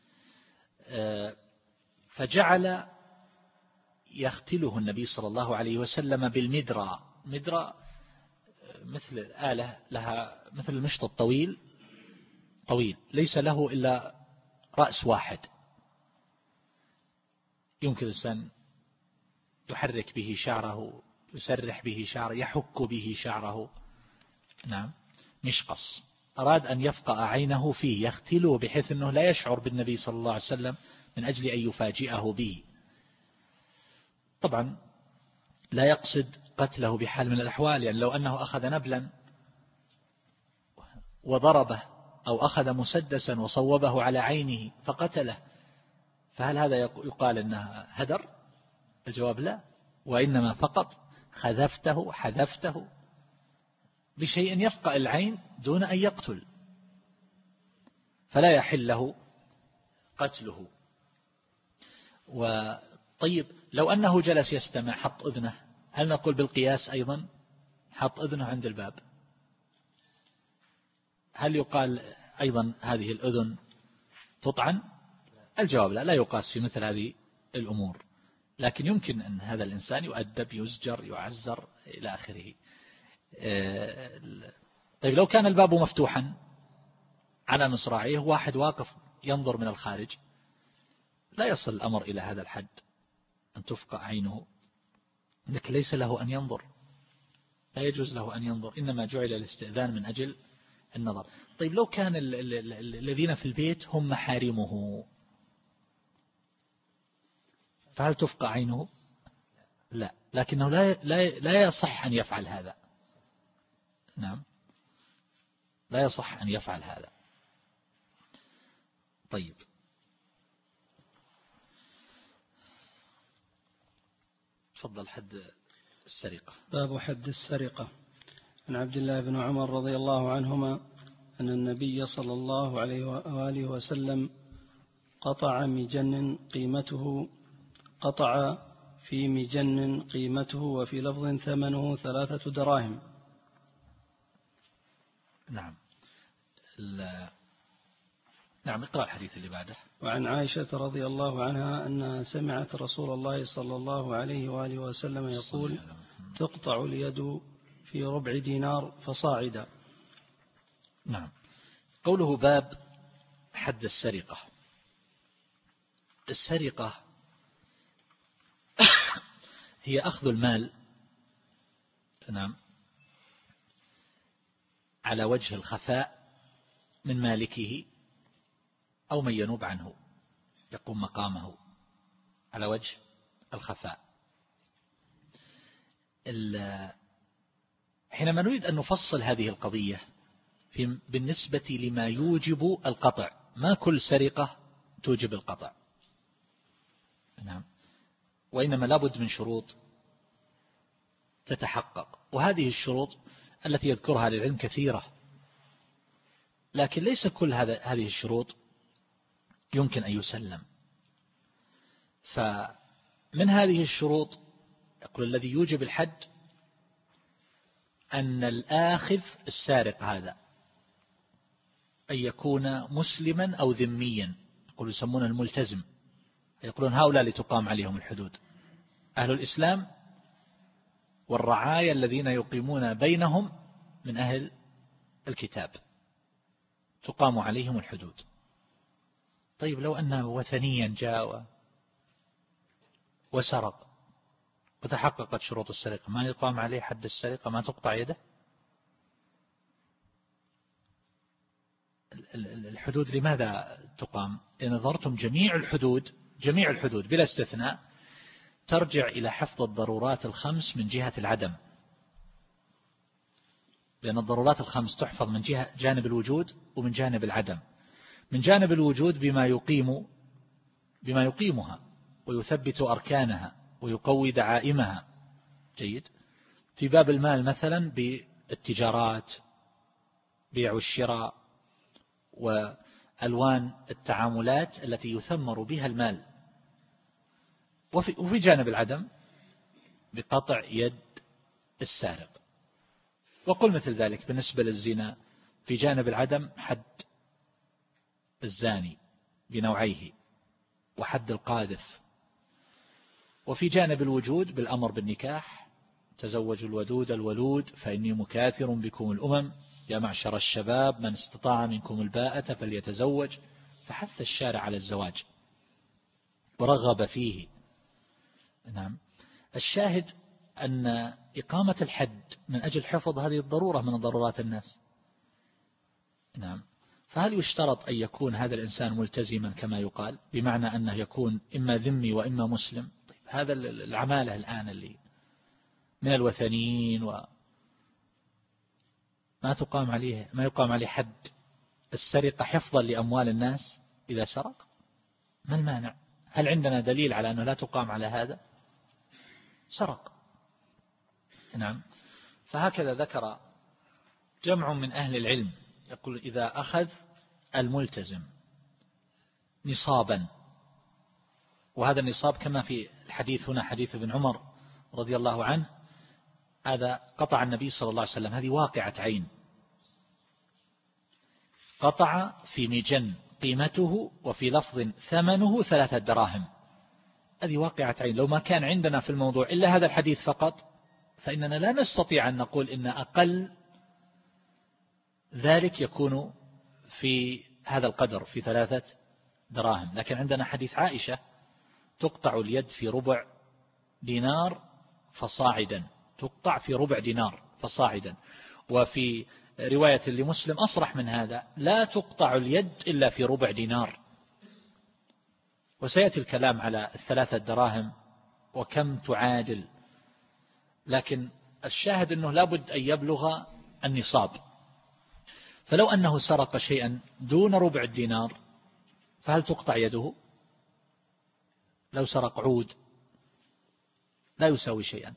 فجعل يختله النبي صلى الله عليه وسلم بالمدرى. مدرى مثل آلة لها مثل المشط الطويل طويل ليس له إلا رأس واحد، يمكن الإنسان يحرك به شعره، يسرح به شعره، يحك به شعره. نعم، مشقص. أراد أن يفقأ عينه فيه، يختله بحيث أنه لا يشعر بالنبي صلى الله عليه وسلم من أجل أن يفاجئه به. طبعا لا يقصد قتله بحال من الأحوال، يعني لو أنه أخذ نبلا وضربه أو أخذ مسدسا وصوبه على عينه فقتله، فهل هذا يقال أنها هدر؟ الجواب لا، وإنما فقط خذفته حذفته بشيء يفقأ العين دون أن يقتل، فلا يحل له قتله. وطيب لو أنه جلس يستمع حط أذنه، هل نقول بالقياس أيضا حط أذنه عند الباب؟ هل يقال أيضا هذه الأذن تطعن؟ الجواب لا، لا يقاس في مثل هذه الأمور، لكن يمكن أن هذا الإنسان يؤدب، يزجر، يعزر إلى آخره. طيب لو كان الباب مفتوحا على مصراعيه، واحد واقف ينظر من الخارج، لا يصل الأمر إلى هذا الحد أن تفقأ عينه، لكن ليس له أن ينظر، لا يجوز له أن ينظر، إنما جعل الاستئذان من أجل النظر. طيب لو كان الذين في البيت هم محارمه، فهل تفقأ عينه؟ لا، لكنه لا لا لا يصح أن يفعل هذا. نعم، لا يصح أن يفعل هذا. طيب تفضل. حد السرقة. باب حد السرقة. عن عبد الله بن عمر رضي الله عنهما أن النبي صلى الله عليه وآله وسلم قطع مجن قيمته قطع في مجن قيمته وفي لفظ ثمنه ثلاثة دراهم. نعم. نعم، اقرأ الحديث اللي بعده. وعن عائشة رضي الله عنها أنها سمعت رسول الله صلى الله عليه وآله وسلم يقول: تقطع اليد في ربع دينار فصاعدا. نعم. قوله باب حد السرقة. السرقة هي أخذ المال، نعم، على وجه الخفاء من مالكه أو من ينوب عنه يقوم مقامه على وجه الخفاء. حينما نريد أن نفصل هذه القضية في بالنسبة لما يوجب القطع، ما كل سرقة توجب القطع، نعم، وإنما لابد من شروط تتحقق، وهذه الشروط التي يذكرها للعلم كثيرة، لكن ليس كل هذه الشروط يمكن أن يسلم. فمن هذه الشروط يقول الذي يوجب الحد أن الآخذ السارق هذا أن يكون مسلما أو ذميا، يقول يسمونه الملتزم، يقولون هؤلاء لتقام عليهم الحدود، أهل الإسلام والرعايا الذين يقيمون بينهم من أهل الكتاب تقام عليهم الحدود. طيب لو أنه وثنيا جاء وسرق وتحققت شروط السرقة، ما يقام عليه حد السرقة؟ ما تقطع يده؟ الحدود لماذا تقام؟ إن نظرتم جميع الحدود جميع الحدود بلا استثناء ترجع إلى حفظ الضرورات الخمس من جهة العدم، لأن الضرورات الخمس تحفظ من جهة جانب الوجود ومن جانب العدم. من جانب الوجود بما يقيم بما يقيمها ويثبت أركانها ويقوي دعائمها. جيد. في باب المال مثلا بالتجارات، بيع والشراء وألوان التعاملات التي يثمر بها المال. وفي, وفي جانب العدم بقطع يد السارق. وقل مثل ذلك بالنسبة للزنا، في جانب العدم حد الزاني بنوعيه وحد القاذف. وفي جانب الوجود بالأمر بالنكاح، تزوجوا الودود الولود فإني مكاثر بكم الأمم، يا معشر الشباب من استطاع منكم الباءة فليتزوج. فحث الشارع على الزواج ورغب فيه. نعم. الشاهد أن إقامة الحد من أجل حفظ هذه الضرورة من ضرورات الناس. نعم. فهل يشترط أن يكون هذا الإنسان ملتزما كما يقال، بمعنى أنه يكون إما ذمي وإما مسلم؟ طيب هذا العمالة الآن اللي من الوثنيين و ما تقام عليه ما يقام عليه حد السرقة حفظا لأموال الناس إذا سرق. ما المانع؟ هل عندنا دليل على أنه لا تقام على هذا؟ سرق. نعم. فهكذا ذكر جمع من أهل العلم، يقول إذا أخذ الملتزم نصابا، وهذا النصاب كما في الحديث هنا حديث ابن عمر رضي الله عنه، هذا قطع النبي صلى الله عليه وسلم، هذه واقعة عين، قطع في مجن قيمته وفي لفظ ثمنه ثلاثة دراهم. هذه واقعة عين. لو ما كان عندنا في الموضوع إلا هذا الحديث فقط فإننا لا نستطيع أن نقول إن أقل ذلك يكون في هذا القدر في ثلاثة دراهم. لكن عندنا حديث عائشة تقطع اليد في ربع دينار فصاعدا، تقطع في ربع دينار فصاعدا. وفي رواية لمسلم أصرح من هذا، لا تقطع اليد إلا في ربع دينار. وسيأتي الكلام على الثلاثة دراهم وكم تعادل، لكن الشاهد أنه لابد أن يبلغ النصاب. فلو أنه سرق شيئا دون ربع الدينار فهل تقطع يده؟ لو سرق عود لا يساوي شيئا.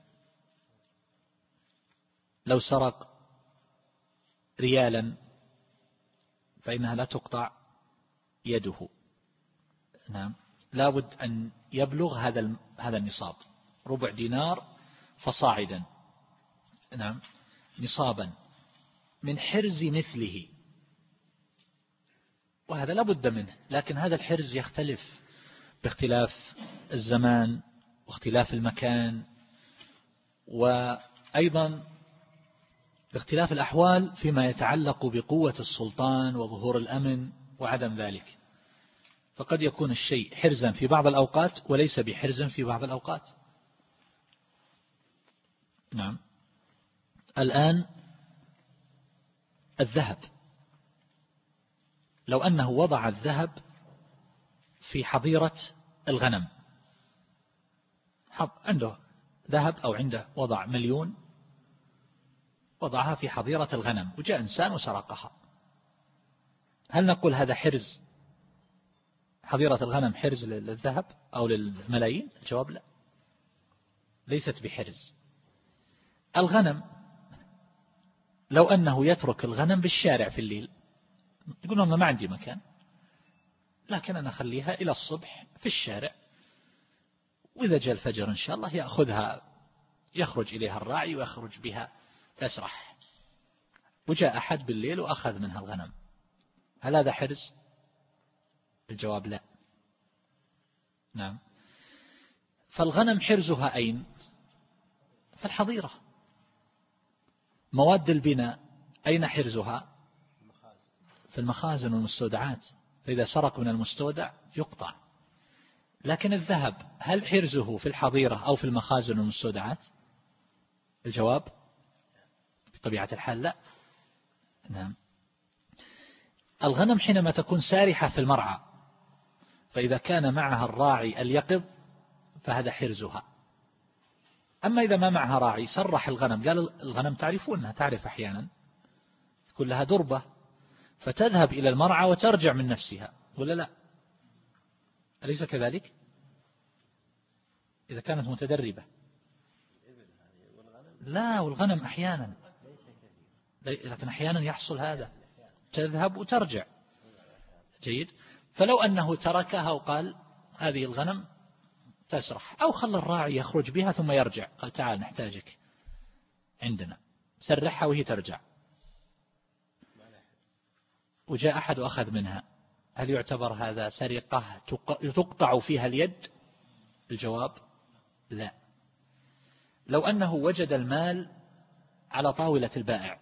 لو سرق ريالا فإنها لا تقطع يده. نعم. لابد أن يبلغ هذا هذا النصاب ربع دينار فصاعدا. نعم. نصابا من حرز مثله، وهذا لابد منه. لكن هذا الحرز يختلف باختلاف الزمان واختلاف المكان، وأيضا باختلاف الأحوال فيما يتعلق بقوة السلطان وظهور الأمن وعدم ذلك. فقد يكون الشيء حرزا في بعض الأوقات وليس بحرز في بعض الأوقات. نعم. الآن الذهب، لو أنه وضع الذهب في حظيرة الغنم، عنده ذهب أو عنده وضع مليون، وضعها في حظيرة الغنم وجاء إنسان وسرقها، هل نقول هذا حرز؟ حظيرة الغنم حرز للذهب أو للملايين؟ الجواب لا، ليست بحرز. الغنم لو أنه يترك الغنم بالشارع في الليل، يقول أنا ما عندي مكان لكن أنا أخليها إلى الصبح في الشارع، وإذا جاء الفجر إن شاء الله يأخذها، يخرج إليها الراعي ويخرج بها تسرح. وجاء أحد بالليل وأخذ منها الغنم، هل هذا حرز؟ الجواب لا. نعم. فالغنم حرزها أين؟ في الحظيرة. مواد البناء أين حرزها؟ في المخازن والمستودعات، فإذا سرق من المستودع يقطع. لكن الذهب هل حرزه في الحظيرة أو في المخازن والمستودعات؟ الجواب بطبيعة الحال لا. نعم. الغنم حينما تكون سارحة في المرعى، فإذا كان معها الراعي اليقظ فهذا حرزها. أما إذا ما معها راعي سرح الغنم، قال الغنم تعرفونها، تعرف أحيانا يكون لها دربة فتذهب إلى المرعى وترجع من نفسها، ولا لا؟ أليس كذلك؟ إذا كانت متدربة. لا، والغنم أحيانا، لكن أحيانا يحصل هذا، تذهب وترجع. جيد. فلو أنه تركها وقال هذه الغنم تسرح، أو خلى الراعي يخرج بها ثم يرجع، قال تعال نحتاجك عندنا، سرحها وهي ترجع، وجاء أحد وأخذ منها، هل يعتبر هذا سرقة تقطع فيها اليد؟ الجواب لا. لو أنه وجد المال على طاولة البائع،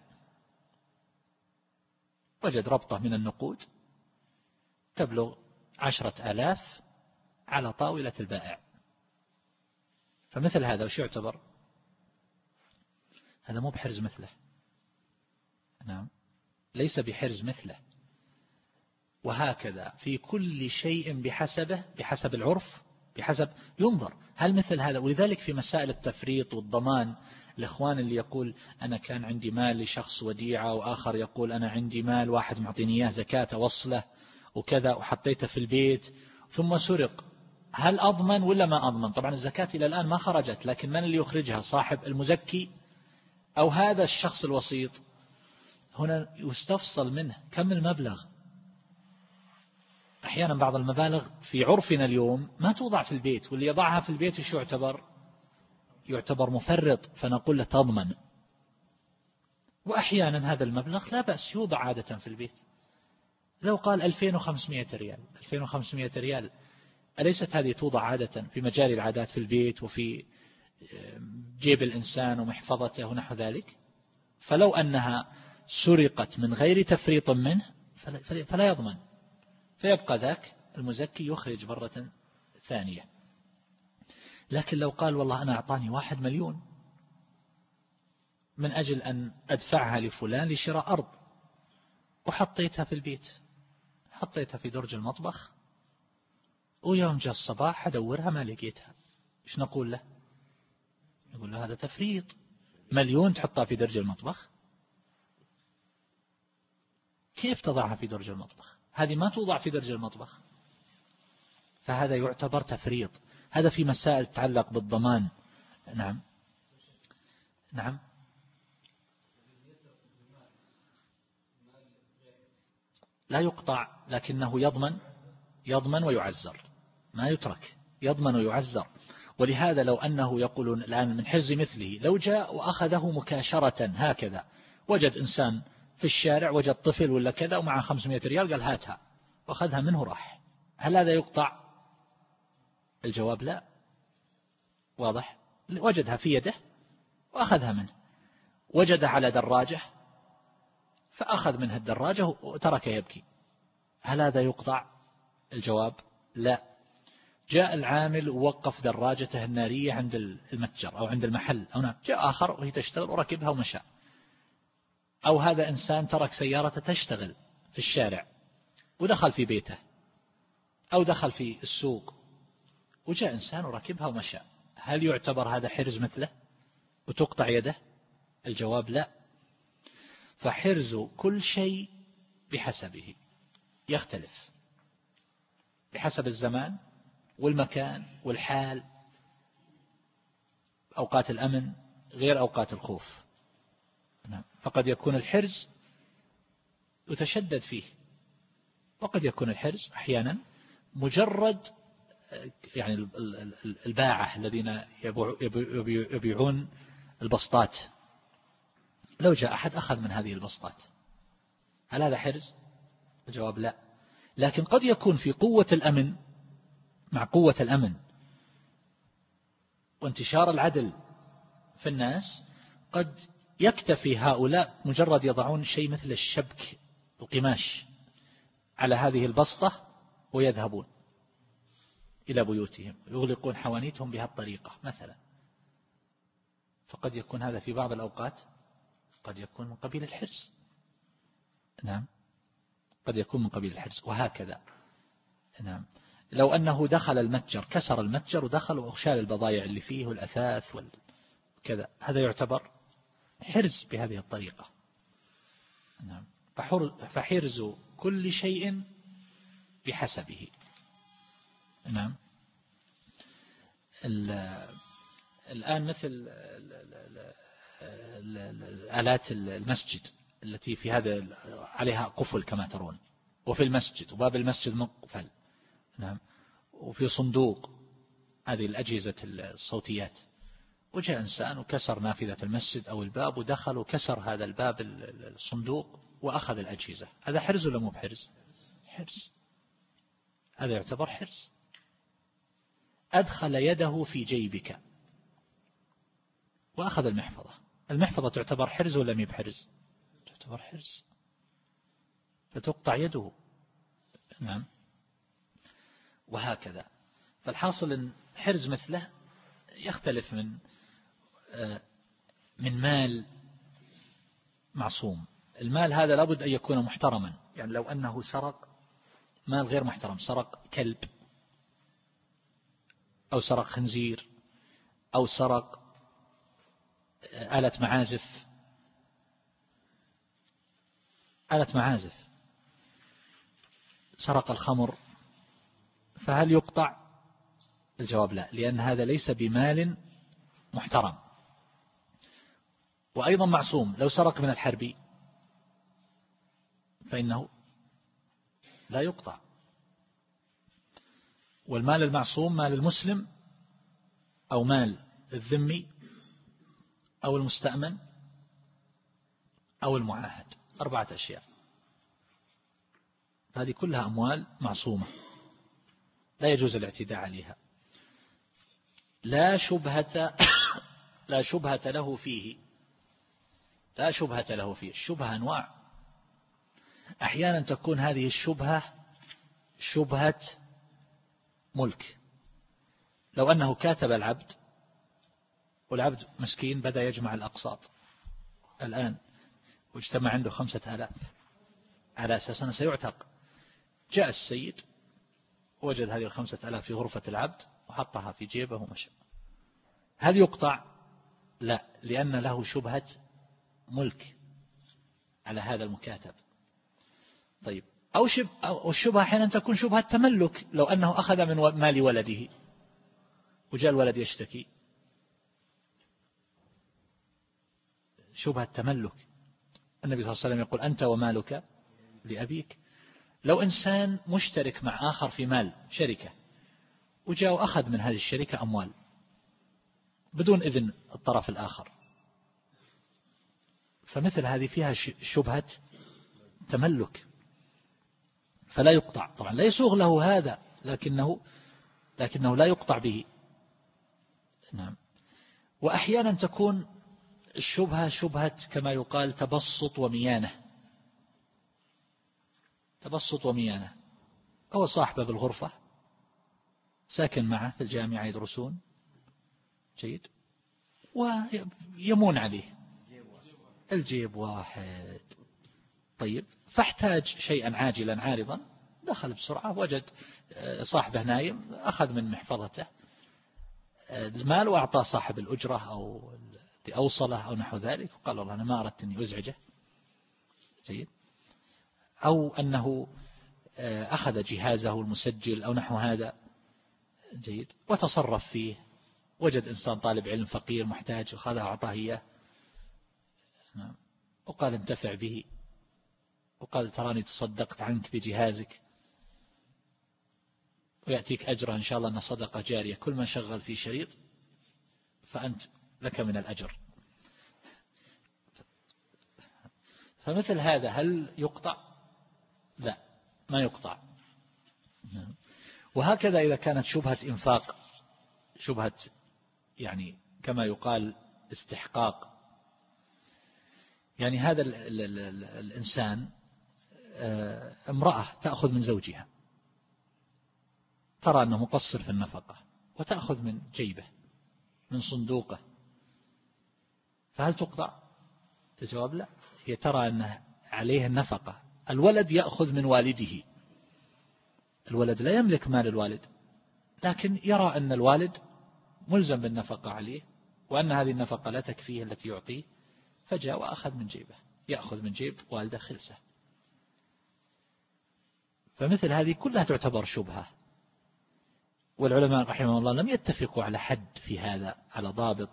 وجد ربطة من النقود تبلغ عشرة آلاف على طاولة البائع، فمثل هذا وش يعتبر؟ هذا مو بحرز مثله. نعم، ليس بحرز مثله. وهكذا في كل شيء بحسبه، بحسب العرف، بحسب ينظر هل مثل هذا. ولذلك في مسائل التفريط والضمان، الإخوان اللي يقول أنا كان عندي مال لشخص وديعة، وآخر يقول أنا عندي مال واحد معطيني إياه زكاة وصله وكذا وحطيته في البيت ثم سرق، هل أضمن ولا ما أضمن؟ طبعا الزكاة إلى الآن ما خرجت، لكن من اللي يخرجها؟ صاحب المزكي أو هذا الشخص الوسيط؟ هنا يستفصل منه كم المبلغ. أحيانا بعض المبالغ في عرفنا اليوم ما توضع في البيت، واللي يضعها في البيت وش يعتبر؟ يعتبر مفرط، فنقول له تضمن. وأحيانا هذا المبلغ لا بأس يوضع عادة في البيت. لو قال ألفين وخمسمائة ريال، ألفين وخمسمائة ريال، أليست هذه توضع عادة في مجاري العادات في البيت وفي جيب الإنسان ومحفظته ونحو ذلك؟ فلو أنها سرقت من غير تفريط منه فلا يضمن، فيبقى ذاك المزكي يخرج مرة ثانية. لكن لو قال والله أنا أعطاني واحد مليون من أجل أن أدفعها لفلان لشراء أرض، وحطيتها في البيت، حطيتها في درج المطبخ، ويوم جاء الصباح أدورها ما لقيتها، إيش نقول له؟ نقول له هذا تفريط. مليون تحطها في درج المطبخ؟ كيف تضعها في درج المطبخ؟ هذه ما توضع في درج المطبخ، فهذا يعتبر تفريط. هذا في مسائل تتعلق بالضمان. نعم نعم لا يقطع، لكنه يضمن، يضمن ويعزر، ما يترك، يضمن ويعزر. ولهذا لو أنه يقولون الآن من حرز مثله، لو جاء وأخذه مكاشرة هكذا، وجد إنسان في الشارع، وجد طفل ولا كذا ومع خمسمائة ريال، قال هاتها، وأخذها منه راح، هل هذا يقطع؟ الجواب لا. واضح؟ وجدها في يده وأخذها منه. وجدها على دراجة فأخذ منها الدراجة وترك يبكي، هل هذا يقطع؟ الجواب لا. جاء العامل ووقف دراجته النارية عند المتجر أو عند المحل، أو نعم، جاء آخر وهي تشتغل وركبها ومشى. أو هذا إنسان ترك سيارته تشتغل في الشارع ودخل في بيته، أو دخل في السوق وجاء إنسان وركبها ومشى، هل يعتبر هذا حرز مثله وتقطع يده؟ الجواب لا. فحرز كل شيء بحسبه، يختلف بحسب الزمان والمكان والحال، أوقات الأمن غير أوقات الخوف. فقد يكون الحرز يتشدد فيه، وقد يكون الحرز أحيانا مجرد يعني الباعة الذين يبيعون البسطات، لو جاء أحد أخذ من هذه البسطات، هل هذا حرز؟ الجواب لا. لكن قد يكون في قوة الأمن، مع قوة الأمن وانتشار العدل في الناس، قد يكتفي هؤلاء مجرد يضعون شيء مثل الشبك القماش على هذه البسطة ويذهبون إلى بيوتهم، يغلقون حوانيتهم بهذه الطريقة مثلا. فقد يكون هذا في بعض الأوقات قد يكون من قبيل الحرز. نعم، قد يكون من قبيل الحرز. وهكذا نعم، لو أنه دخل المتجر، كسر المتجر ودخل وشال البضائع اللي فيه والأثاث وكذا، هذا يعتبر حرز بهذه الطريقة. نعم، فحرز كل شيء بحسبه. نعم. الآن مثل آلات المسجد التي في هذا عليها قفل كما ترون، وفي المسجد وباب المسجد مقفل، نعم، وفي صندوق، هذه الأجهزة الصوتيات، وجاء إنسان وكسر نافذة المسجد أو الباب ودخل وكسر هذا الباب الصندوق وأخذ الأجهزة، هذا حرز ولا مو بحرز؟ حرز، هذا يعتبر حرز. أدخل يده في جيبك وأخذ المحفظة، المحفظة تعتبر حرز ولا مي بحرز؟ تعتبر حرز، فتقطع يده، نعم. وهكذا. فالحاصل أن حرز مثله يختلف من من مال معصوم. المال هذا لابد أن يكون محترما، يعني لو أنه سرق مال غير محترم، سرق كلب أو سرق خنزير أو سرق آلة معازف، آلة معازف، سرق الخمر، فهل يقطع؟ الجواب لا، لأن هذا ليس بمال محترم. وأيضا معصوم، لو سرق من الحربي فإنه لا يقطع. والمال المعصوم مال المسلم أو مال الذمي أو المستأمن أو المعاهد، أربعة أشياء، هذه كلها أموال معصومة لا يجوز الاعتداء عليها. لا شبهة لا شبهة له فيه، لا شبهة له فيه. الشبهة أنواع، أحيانا تكون هذه الشبهة شبهة ملك، لو أنه كاتب العبد والعبد مسكين بدأ يجمع الأقساط الآن واجتمع عنده خمسة آلاف على أساس أنه سيعتق، جاء السيد وجد هذه الخمسة آلاف في غرفة العبد وحطها في جيبه ومشى، هل يقطع؟ لا، لأن له شبهة ملك على هذا المكاتب. طيب، أو, شب أو الشبهة أحيانا تكون شبهة تملك، لو أنه أخذ من مال ولده وجاء الولد يشتكي، شبهة تملك. النبي صلى الله عليه وسلم يقول أنت ومالك لأبيك. لو إنسان مشترك مع آخر في مال شركة وجاء وأخذ من هذه الشركة أموال بدون إذن الطرف الآخر، فمثل هذه فيها شبهة تملك، فلا يقطع. طبعا لا يسوغ له هذا، لكنه لكنه لا يقطع به، نعم. وأحيانا تكون الشبهة شبهة كما يقال تبسط وميانة، تبسط وميانة. هو صاحبه بالغرفة ساكن معه في الجامعة يدرسون، جيد، ويمون عليه الجيب واحد، طيب، فاحتاج شيئا عاجلا عارضا، دخل بسرعة وجد صاحبه نايم، أخذ من محفظته المال وأعطاه صاحب الأجرة أو أوصله أو نحو ذلك، وقال والله أنا ما أردت أن أزعجه، جيد. أو أنه أخذ جهازه المسجل أو نحو هذا، جيد، وتصرف فيه، وجد إنسان طالب علم فقير محتاج وخذها أعطاه إياه، وقال انتفع به، وقال تراني تصدقت عنك بجهازك ويأتيك أجر إن شاء الله أن صدقة جارية، كل ما شغل في شريط فأنت لك من الأجر. فمثل هذا هل يقطع؟ لا، ما يقطع. وهكذا إذا كانت شبهة إنفاق، شبهة يعني كما يقال استحقاق، يعني هذا ال ال ال ال الإنسان امرأة تأخذ من زوجها، ترى أنه مقصر في النفقة وتأخذ من جيبه من صندوقه، فهل تقطع؟ الجواب لا، هي ترى أن عليه النفقة. الولد يأخذ من والده، الولد لا يملك مال الوالد، لكن يرى أن الوالد ملزم بالنفقة عليه وأن هذه النفقة لا تكفيه التي يعطيه، فجاء وأخذ من جيبه، يأخذ من جيب والده خلسة. فمثل هذه كلها تعتبر شبهة. والعلماء رحمه الله لم يتفقوا على حد في هذا، على ضابط،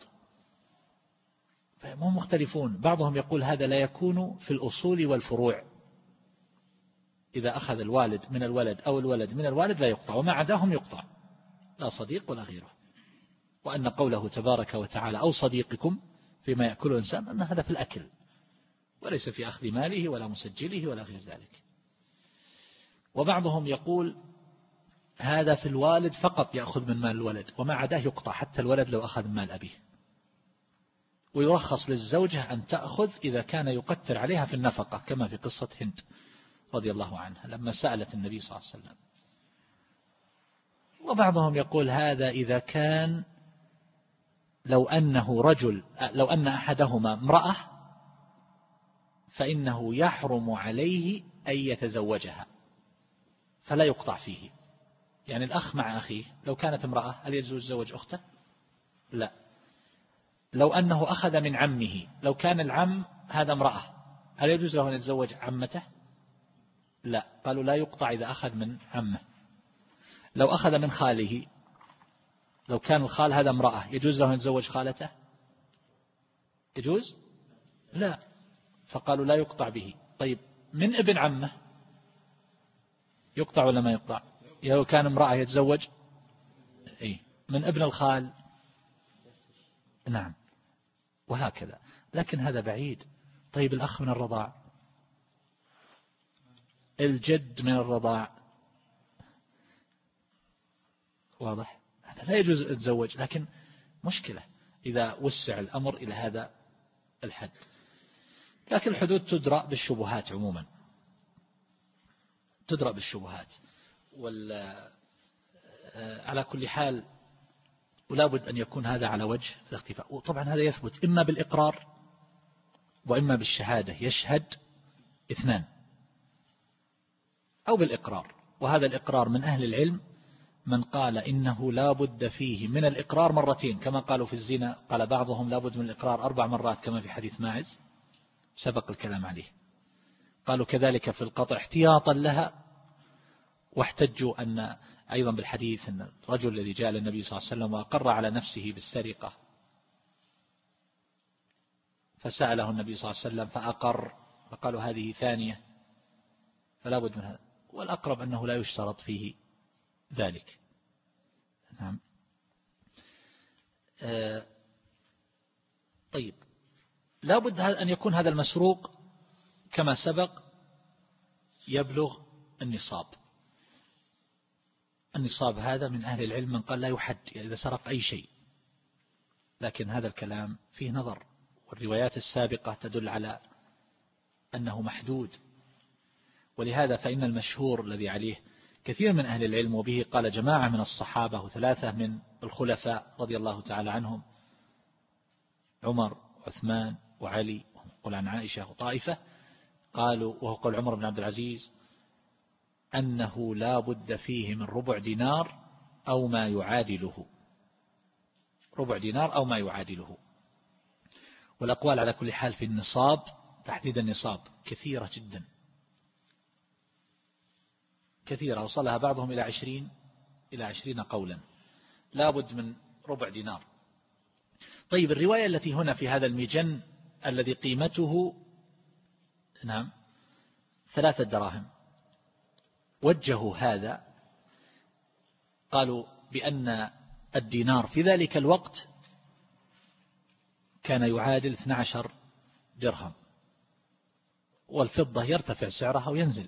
فهم مختلفون. بعضهم يقول هذا لا يكون في الأصول والفروع، إذا أخذ الوالد من الولد أو الولد من الوالد لا يقطع، وما عداهم يقطع، لا صديق ولا غيره. وأن قوله تبارك وتعالى أو صديقكم فيما يأكله الإنسان، أن هذا في الأكل وليس في أخذ ماله ولا مسجله ولا غير ذلك. وبعضهم يقول هذا في الوالد فقط يأخذ من مال الولد، وما عداه يقطع، حتى الولد لو أخذ من مال أبيه. ويرخص للزوجة أن تأخذ إذا كان يقتر عليها في النفقة، كما في قصة هند رضي الله عنها لما سألت النبي صلى الله عليه وسلم. وبعضهم يقول هذا إذا كان لو أنه رجل، لو أن أحدهما امرأة فإنه يحرم عليه أن يتزوجها فلا يقطع فيه. يعني الأخ مع أخيه لو كانت امرأة هل يجوز يتزوج أخته؟ لا. لو أنه أخذ من عمه، لو كان العم هذا امرأة هل يجوز له أن يتزوج عمته؟ لا، قالوا لا يقطع إذا أخذ من عمه. لو أخذ من خاله، لو كان الخال هذا امرأة يجوز له أن يتزوج خالته؟ يجوز؟ لا، فقالوا لا يقطع به. طيب من ابن عمه يقطع ولا ما يقطع؟ لو كان امرأة يتزوج إيه؟ من ابن الخال نعم، وهكذا. لكن هذا بعيد. طيب الأخ من الرضاع، الجد من الرضاع، واضح؟ هذا لا يجوز يتزوج، لكن مشكلة إذا وسع الأمر إلى هذا الحد. لكن الحدود تدرأ بالشبهات عموما، تدرأ بالشبهات. على كل حال ولا بد أن يكون هذا على وجه الاختفاء. وطبعا هذا يثبت إما بالإقرار وإما بالشهادة، يشهد اثنان، أو بالإقرار. وهذا الإقرار من أهل العلم من قال إنه لا بد فيه من الإقرار مرتين، كما قالوا في الزنا، قال بعضهم لا بد من الإقرار أربع مرات كما في حديث ماعز سبق الكلام عليه. قالوا كذلك في القطع احتياطا لها، واحتجوا أن أيضا بالحديث أن الرجل الذي جاء للنبي صلى الله عليه وسلم وأقر على نفسه بالسرقة فسأله النبي صلى الله عليه وسلم فأقر، فقالوا هذه ثانية، فلا بد من هذا. والأقرب أنه لا يشترط فيه ذلك. نعم. آه طيب لا بد أن يكون هذا المسروق كما سبق يبلغ النصاب. النصاب هذا من أهل العلم من قال لا يحد يعني إذا سرق أي شيء، لكن هذا الكلام فيه نظر، والروايات السابقة تدل على أنه محدود. ولهذا فإن المشهور الذي عليه كثير من أهل العلم، وبه قال جماعة من الصحابة وثلاثة من الخلفاء رضي الله تعالى عنهم، عمر وعثمان وعلي، وقل عن عائشة وطائفة، قالوا وهو قول عمر بن عبد العزيز أنه لا بد فيه من ربع دينار أو ما يعادله، ربع دينار أو ما يعادله. والأقوال على كل حال في النصاب، تحديد النصاب، كثيرة جدا، كثيرة، وصلها بعضهم إلى عشرين إلى عشرين قولا، لا بد من ربع دينار. طيب الرواية التي هنا في هذا المجن الذي قيمته نعم ثلاثة دراهم، وجهوا هذا، قالوا بأن الدينار في ذلك الوقت كان يعادل اثني عشر درهم، والفضة يرتفع سعرها وينزل.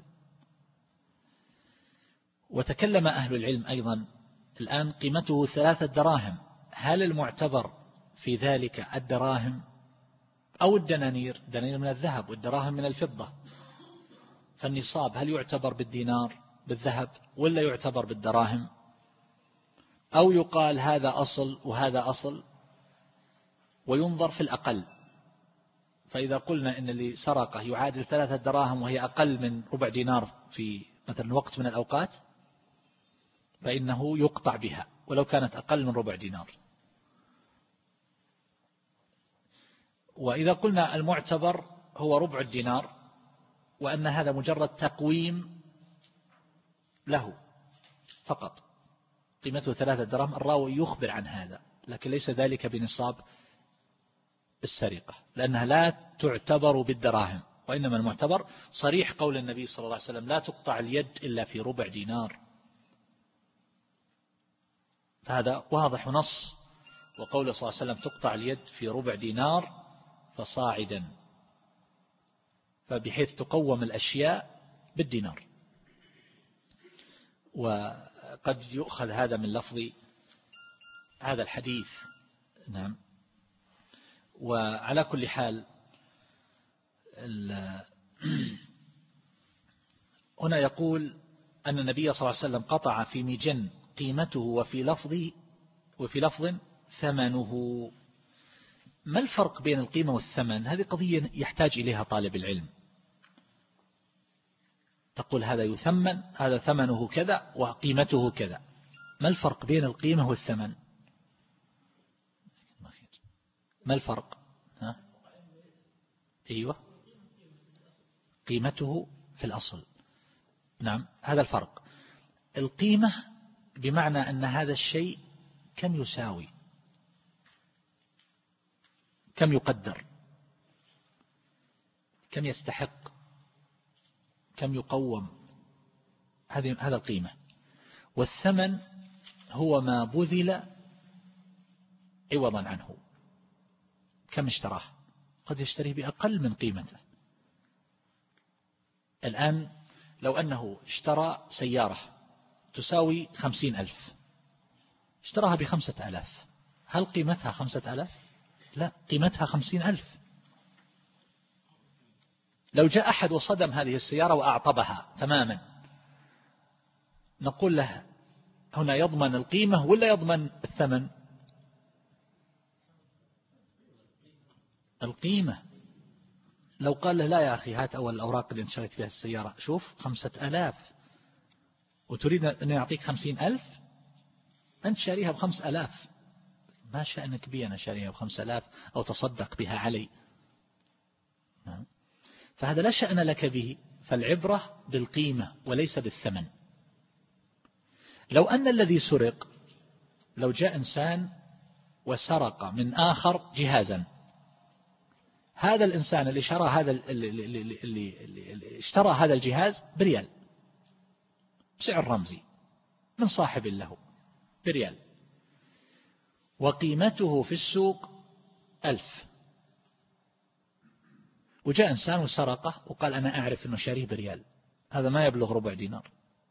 وتكلم أهل العلم أيضا الآن قيمته ثلاثة دراهم، هل المعتبر في ذلك الدراهم أو الدنانير؟ دنانير من الذهب والدراهم من الفضة، فالنصاب هل يعتبر بالدينار بالذهب ولا يعتبر بالدراهم؟ أو يقال هذا أصل وهذا أصل وينظر في الأقل. فإذا قلنا إن اللي سرقه يعادل ثلاثة دراهم وهي أقل من ربع دينار في مثلا وقت من الأوقات، فإنه يقطع بها ولو كانت أقل من ربع دينار. وإذا قلنا المعتبر هو ربع الدينار وأن هذا مجرد تقويم له فقط، قيمته ثلاثة دراهم، الراوي يخبر عن هذا، لكن ليس ذلك بنصاب السرقة، لأنها لا تعتبر بالدراهم، وإنما المعتبر صريح قول النبي صلى الله عليه وسلم لا تقطع اليد إلا في ربع دينار. هذا واضح نص، وقوله صلى الله عليه وسلم تقطع اليد في ربع دينار فصاعدا، فبحيث تقوم الأشياء بالدينار. وقد يؤخذ هذا من لفظ هذا الحديث. نعم. وعلى كل حال هنا يقول أن النبي صلى الله عليه وسلم قطع في مجن قيمته وفي لفظ وفي لفظ ثمنه. ما الفرق بين القيمة والثمن؟ هذه قضية يحتاج إليها طالب العلم. تقول هذا يثمن، هذا ثمنه كذا وقيمته كذا، ما الفرق بين القيمة والثمن؟ ما الفرق؟ ها؟ أيوة، قيمته في الأصل. نعم، هذا الفرق. القيمة بمعنى أن هذا الشيء كم يساوي، كم يقدر، كم يستحق، كم يقوم، هذه هذا القيمة. والثمن هو ما بذل عوضا عنه، كم اشتراه، قد يشتريه بأقل من قيمته. الآن لو أنه اشترى سيارة تساوي خمسين ألف، اشتراها بخمسة ألاف، هل قيمتها خمسة ألاف؟ لا، قيمتها خمسين ألف. لو جاء أحد وصدم هذه السيارة وأعطبها تماما، نقول له هنا يضمن القيمة ولا يضمن الثمن؟ القيمة. لو قال له لا يا أخي هات أول الأوراق اللي انشريت فيها السيارة، شوف خمسة ألاف وتريد أن يعطيك خمسين ألف، أنت شاريها بخمس ألاف، ما شأنك بي أنا شاريها بخمس ألاف أو تصدق بها علي. فهذا لا شأن لك به، فالعبرة بالقيمة وليس بالثمن. لو أن الذي سرق، لو جاء إنسان وسرق من آخر جهازا، هذا الإنسان اللي شرى هذا اللي, اللي, اللي, اللي اشترى هذا الجهاز بريال بسعر رمزي من صاحب له بريال، وقيمته في السوق ألف، وجاء إنسان وسرقه وقال أنا أعرف أنه شاريه بريال، هذا ما يبلغ ربع دينار.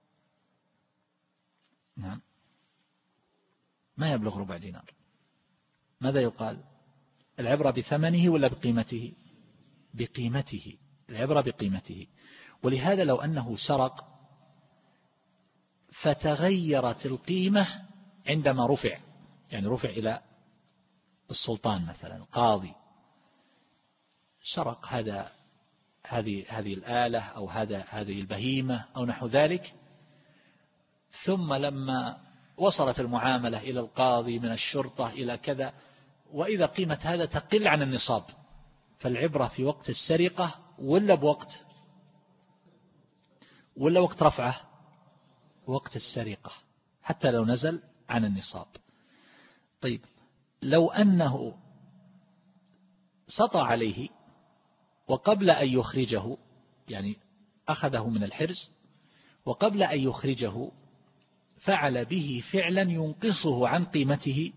نعم، ما يبلغ ربع دينار. ماذا يقال؟ العبرة بثمنه ولا بقيمته؟ بقيمته، العبرة بقيمته. ولهذا لو أنه سرق فتغيرت القيمة عندما رفع، يعني رفع إلى السلطان مثلا القاضي، سرق هذا هذه هذه الآلة أو هذا هذه البهيمة أو نحو ذلك، ثم لما وصلت المعاملة إلى القاضي من الشرطة إلى كذا، وإذا قيمة هذا تقل عن النصاب، فالعبرة في وقت السرقة ولا بوقت ولا وقت رفعه؟ وقت السرقة حتى لو نزل عن النصاب. طيب لو أنه سطى عليه وقبل أن يخرجه، يعني أخذه من الحرز وقبل أن يخرجه فعل به فعلا ينقصه عن قيمته،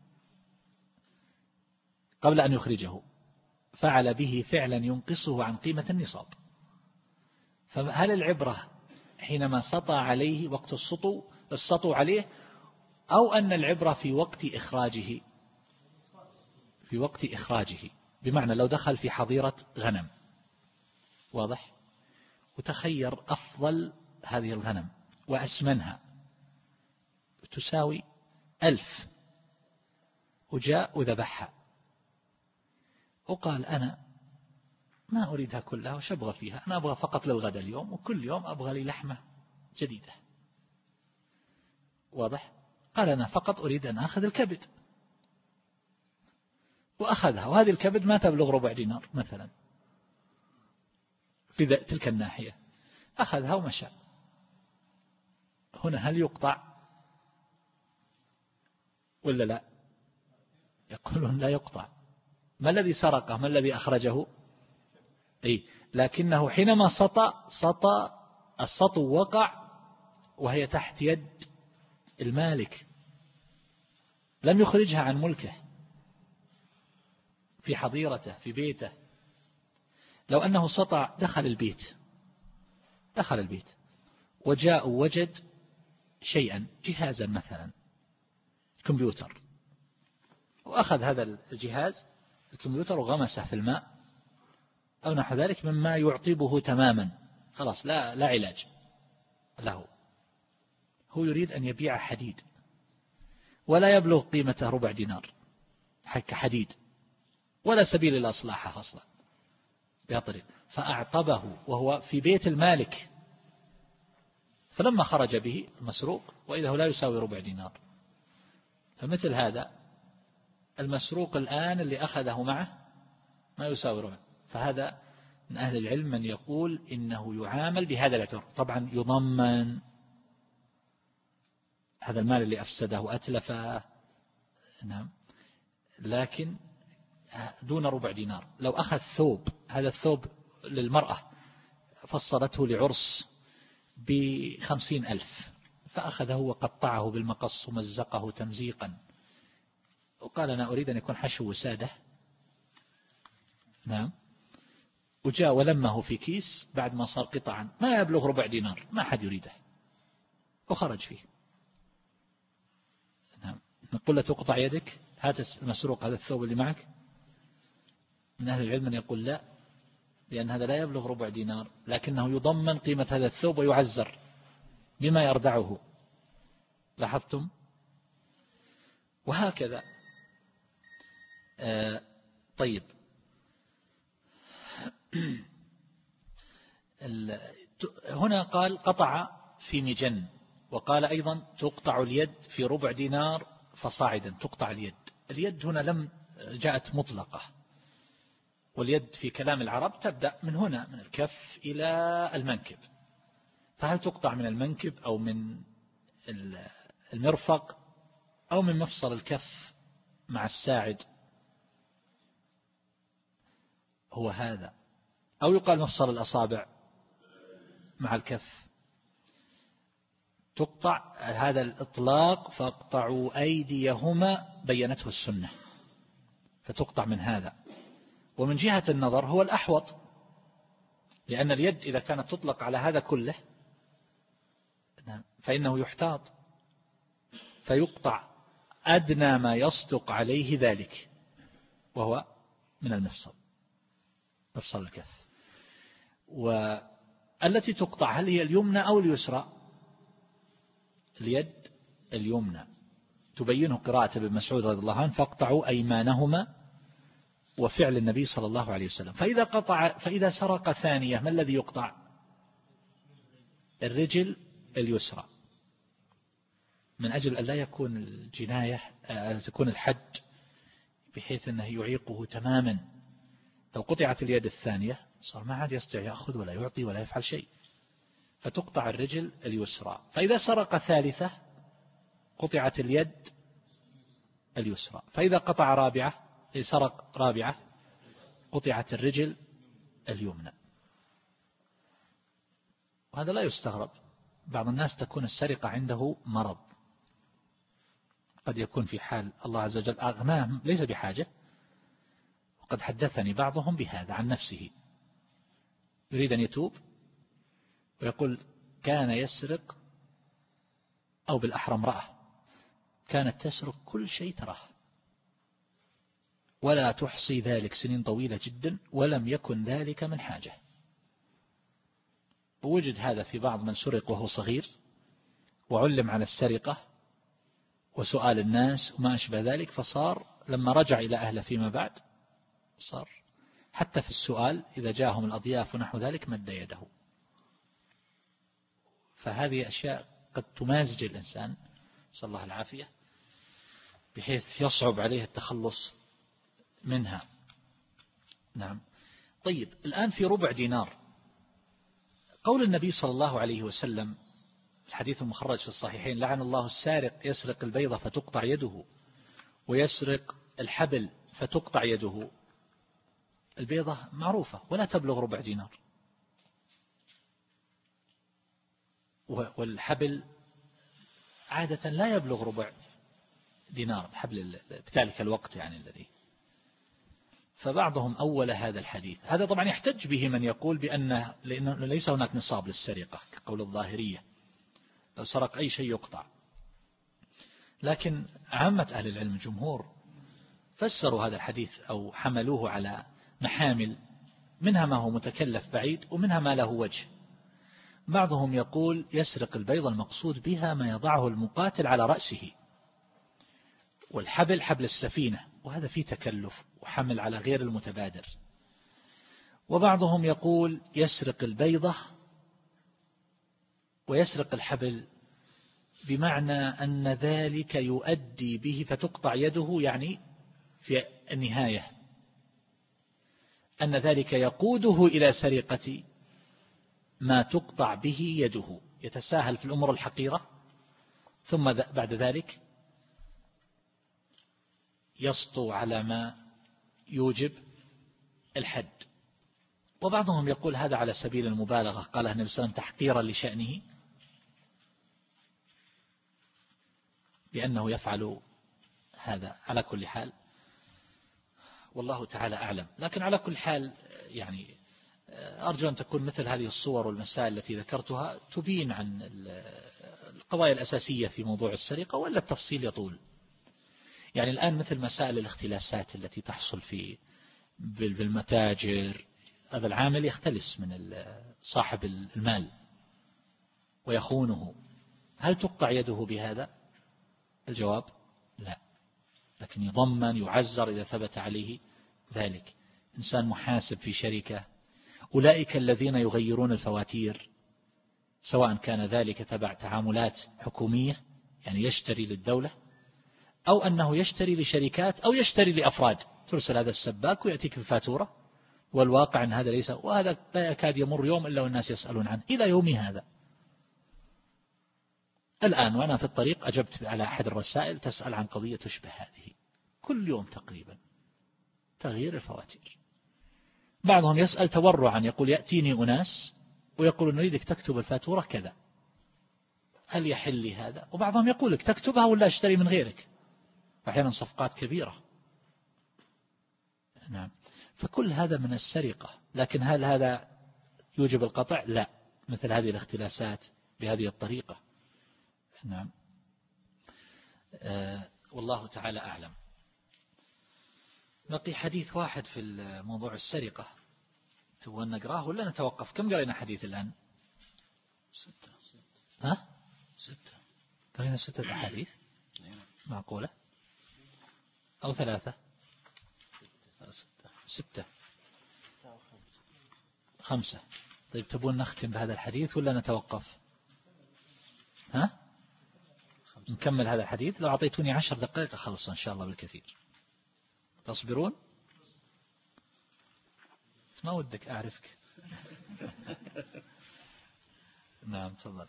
قبل أن يخرجه فعل به فعلا ينقصه عن قيمة النصاب، فهل العبرة حينما سطى عليه وقت السطو السطو عليه، أو أن العبرة في وقت إخراجه؟ في وقت إخراجه، بمعنى لو دخل في حظيرة غنم، واضح، وتخير أفضل هذه الغنم وأسمنها تساوي ألف، وجاء وذبحها وقال أنا ما أريدها كلها وش أبغى فيها، أنا أبغى فقط للغد اليوم، وكل يوم أبغى لي لحمة جديدة، واضح، قال أنا فقط أريد أن أخذ الكبد، وأخذها، وهذه الكبد ما تبلغ ربع دينار مثلا في تلك الناحية، أخذها ومشى. هنا هل يقطع ولا لا؟ يقولون لا يقطع. ما الذي سرقه؟ ما الذي أخرجه؟ أي لكنه حينما سطى سطى السطو وقع وهي تحت يد المالك، لم يخرجها عن ملكه في حظيرته في بيته. لو أنه سطع دخل البيت دخل البيت وجاء وجد شيئا، جهازا مثلا كمبيوتر، وأخذ هذا الجهاز الكمبيوتر وغمسه في الماء أو نحو ذلك مما يعطبه تماما، خلاص لا لا علاج له. هو يريد أن يبيع حديد ولا يبلغ قيمته ربع دينار حك حديد ولا سبيل إلى إصلاحه أصلا بطريق، فأعطبه وهو في بيت المالك، فلما خرج به المسروق وإذا هو لا يساوي ربع دينار. فمثل هذا المسروق الآن اللي أخذه معه ما يساوي ربع، فهذا من أهل العلم من يقول إنه يعامل بهذا الاعتبار. طبعا يضمن هذا المال اللي أفسده وأتلفه، نعم، لكن دون ربع دينار. لو أخذ ثوب، هذا الثوب للمرأة فصلته لعرس بخمسين ألف، فأخذه وقطعه بالمقص ومزقه تمزيقا وقال أنا أريد أن يكون حشو وسادة، نعم، وجاء ولمه في كيس بعد ما صار قطعا ما يبلغ ربع دينار، ما حد يريده، وخرج فيه، نعم، نقول له تقطع يدك، هات المسروق هذا الثوب اللي معك. من أهل العلم من يقول لا، لأن هذا لا يبلغ ربع دينار، لكنه يضمن قيمة هذا الثوب ويعزر بما يردعه. لاحظتم؟ وهكذا. آه طيب هنا قال قطع في مجن، وقال أيضا تقطع اليد في ربع دينار فصاعدا، تقطع اليد. اليد هنا لم جاءت مطلقة، واليد في كلام العرب تبدأ من هنا من الكف إلى المنكب، فهل تقطع من المنكب أو من المرفق أو من مفصل الكف مع الساعد؟ هو هذا، أو يقال مفصل الأصابع مع الكف. تقطع هذا الإطلاق فاقطعوا أيديهما بينته السنة، فتقطع من هذا. ومن جهة النظر هو الأحوط، لأن اليد إذا كانت تطلق على هذا كله فإنه يحتاط، فيقطع أدنى ما يصدق عليه ذلك، وهو من المفصل، مفصل الكف. والتي تقطع هل هي اليمنى أو اليسرى؟ اليد اليمنى، تبينه قراءة ابن مسعود رضي الله عنه فاقطعوا أيمانهما، وفعل النبي صلى الله عليه وسلم. فإذا قطع فإذا سرق ثانية ما الذي يقطع؟ الرجل اليسرى، من أجل أن لا يكون الجناية تكون الحد بحيث أنه يعيقه تماما. لو قطعت اليد الثانية صار ما عاد يستطيع يأخذ ولا يعطي ولا يفعل شيء، فتقطع الرجل اليسرى. فإذا سرق ثالثة قطعت اليد اليسرى، فإذا قطع رابعة سرق رابعة قطعت الرجل اليمنى. وهذا لا يستغرب، بعض الناس تكون السرقة عنده مرض، قد يكون في حال الله عز وجل أغناه ليس بحاجة، وقد حدثني بعضهم بهذا عن نفسه، يريد أن يتوب ويقول كان يسرق، أو بالأحرى امرأة كانت تسرق كل شيء تراه ولا تحصي ذلك سنين طويلة جدا، ولم يكن ذلك من حاجة. ووجد هذا في بعض من سرق وهو صغير وعلم على السرقة وسؤال الناس وما أشبه ذلك، فصار لما رجع إلى أهله فيما بعد صار حتى في السؤال إذا جاءهم الأضياف ونحو ذلك مد يده. فهذه أشياء قد تمازج الإنسان صلى الله العافية بحيث يصعب عليه التخلص منها. نعم. طيب الآن في ربع دينار، قول النبي صلى الله عليه وسلم الحديث المخرج في الصحيحين لعن الله السارق يسرق البيضة فتقطع يده ويسرق الحبل فتقطع يده. البيضة معروفة ولا تبلغ ربع دينار، والحبل عادة لا يبلغ ربع دينار، الحبل بذلك الوقت يعني الذي. فبعضهم أول هذا الحديث، هذا طبعا يحتج به من يقول بأنه لأنه ليس هناك نصاب للسرقة كقول الظاهرية، لو سرق أي شيء يقطع. لكن عامة أهل العلم الجمهور فسروا هذا الحديث أو حملوه على محامل، منها ما هو متكلف بعيد ومنها ما له وجه. بعضهم يقول يسرق البيض المقصود بها ما يضعه المقاتل على رأسه، والحبل حبل السفينة، وهذا فيه تكلف وحمل على غير المتبادر. وبعضهم يقول يسرق البيضة ويسرق الحبل بمعنى أن ذلك يؤدي به فتقطع يده، يعني في النهاية أن ذلك يقوده إلى سرقة ما تقطع به يده، يتساهل في الأمور الحقيرة ثم بعد ذلك يسطو على ما يوجب الحد. وبعضهم يقول هذا على سبيل المبالغة، قاله النبي صلى الله عليه وسلم تحقيرا لشأنه بأنه يفعل هذا. على كل حال والله تعالى أعلم. لكن على كل حال يعني أرجو أن تكون مثل هذه الصور والمسائل التي ذكرتها تبين عن القضايا الأساسية في موضوع السرقة، ولا التفصيل يطول. يعني الآن مثل مسائل الاختلاسات التي تحصل في بالمتاجر، هذا العامل يختلس من صاحب المال ويخونه، هل تقطع يده بهذا؟ الجواب لا، لكن يضمن يعزر إذا ثبت عليه ذلك. إنسان محاسب في شركة، أولئك الذين يغيرون الفواتير، سواء كان ذلك تبع تعاملات حكومية يعني يشتري للدولة، أو أنه يشتري لشركات أو يشتري لأفراد، ترسل هذا السباك ويأتيك بفاتورة، والواقع أن هذا ليس، وهذا لا يكاد يمر يوم إلا والناس يسألون عنه إلى يوم هذا. الآن وأنا في الطريق أجبت على أحد الرسائل تسأل عن قضية تشبه هذه، كل يوم تقريبا تغيير الفواتير. بعضهم يسأل تورعا، يقول يأتيني أناس ويقول نريدك تكتب الفاتورة كذا، هل يحل لي هذا؟ وبعضهم يقول لك تكتبها ولا أشتري من غيرك، أحيانا صفقات كبيرة. نعم، فكل هذا من السرقة. لكن هل هذا يوجب القطع؟ لا، مثل هذه الاختلاسات بهذه الطريقة. نعم. آه والله تعالى أعلم. بقي حديث واحد في موضوع السرقة، تبغى نقراه ولا نتوقف؟ كم قرينا حديث الآن؟ ستة. ها؟ ستة. قرينا ستة أحاديث معقولة أو ثلاثة؟ ستة. ستة. خمسة. طيب تبون نختم بهذا الحديث ولا نتوقف؟ ها؟ نكمل هذا الحديث. لو أعطيتوني عشر دقائق خلص إن شاء الله بالكثير. تصبرون؟ ما ودك أعرفك. نعم تفضل.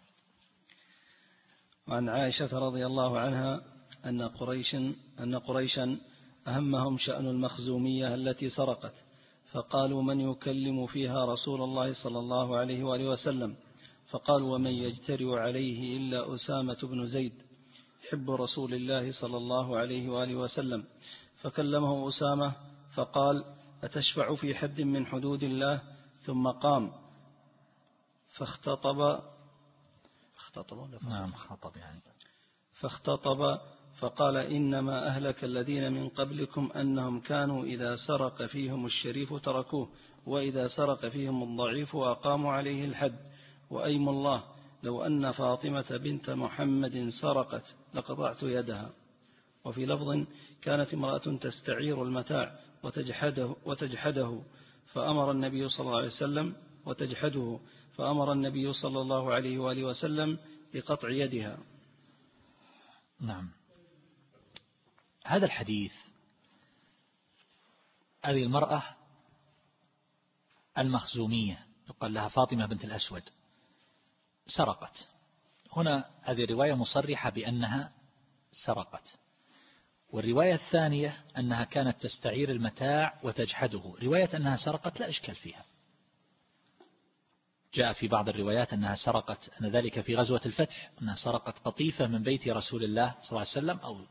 وعن عائشة رضي الله عنها أن قريش أن قريشا أهمهم شأن المخزومية التي سرقت، فقالوا من يكلم فيها رسول الله صلى الله عليه وآله وسلم؟ فقالوا ومن يجترئ عليه إلا أسامة بن زيد حب رسول الله صلى الله عليه وآله وسلم. فكلمه أسامة فقال أتشفع في حد من حدود الله؟ ثم قام فاختطب اختطب نعم خطب يعني فاختطب فقال إنما أهلك الذين من قبلكم أنهم كانوا إذا سرق فيهم الشريف تركوه، وإذا سرق فيهم الضعيف أقاموا عليه الحد. وأيم الله لو أن فاطمة بنت محمد سرقت لقطعت يدها. وفي لفظ كانت امرأة تستعير المتاع وتجحده, وتجحده فأمر النبي صلى الله عليه وسلم وتجحده فأمر النبي صلى الله عليه وآله وسلم بقطع يدها. نعم. هذا الحديث، هذه المرأة المخزومية يقال لها فاطمة بنت الأسود سرقت. هنا هذه الرواية مصرحة بأنها سرقت، والرواية الثانية أنها كانت تستعير المتاع وتجحده. رواية أنها سرقت لا إشكال فيها، جاء في بعض الروايات أنها سرقت، أن ذلك في غزوة الفتح، أنها سرقت قطيفة من بيت رسول الله صلى الله عليه وسلم، أو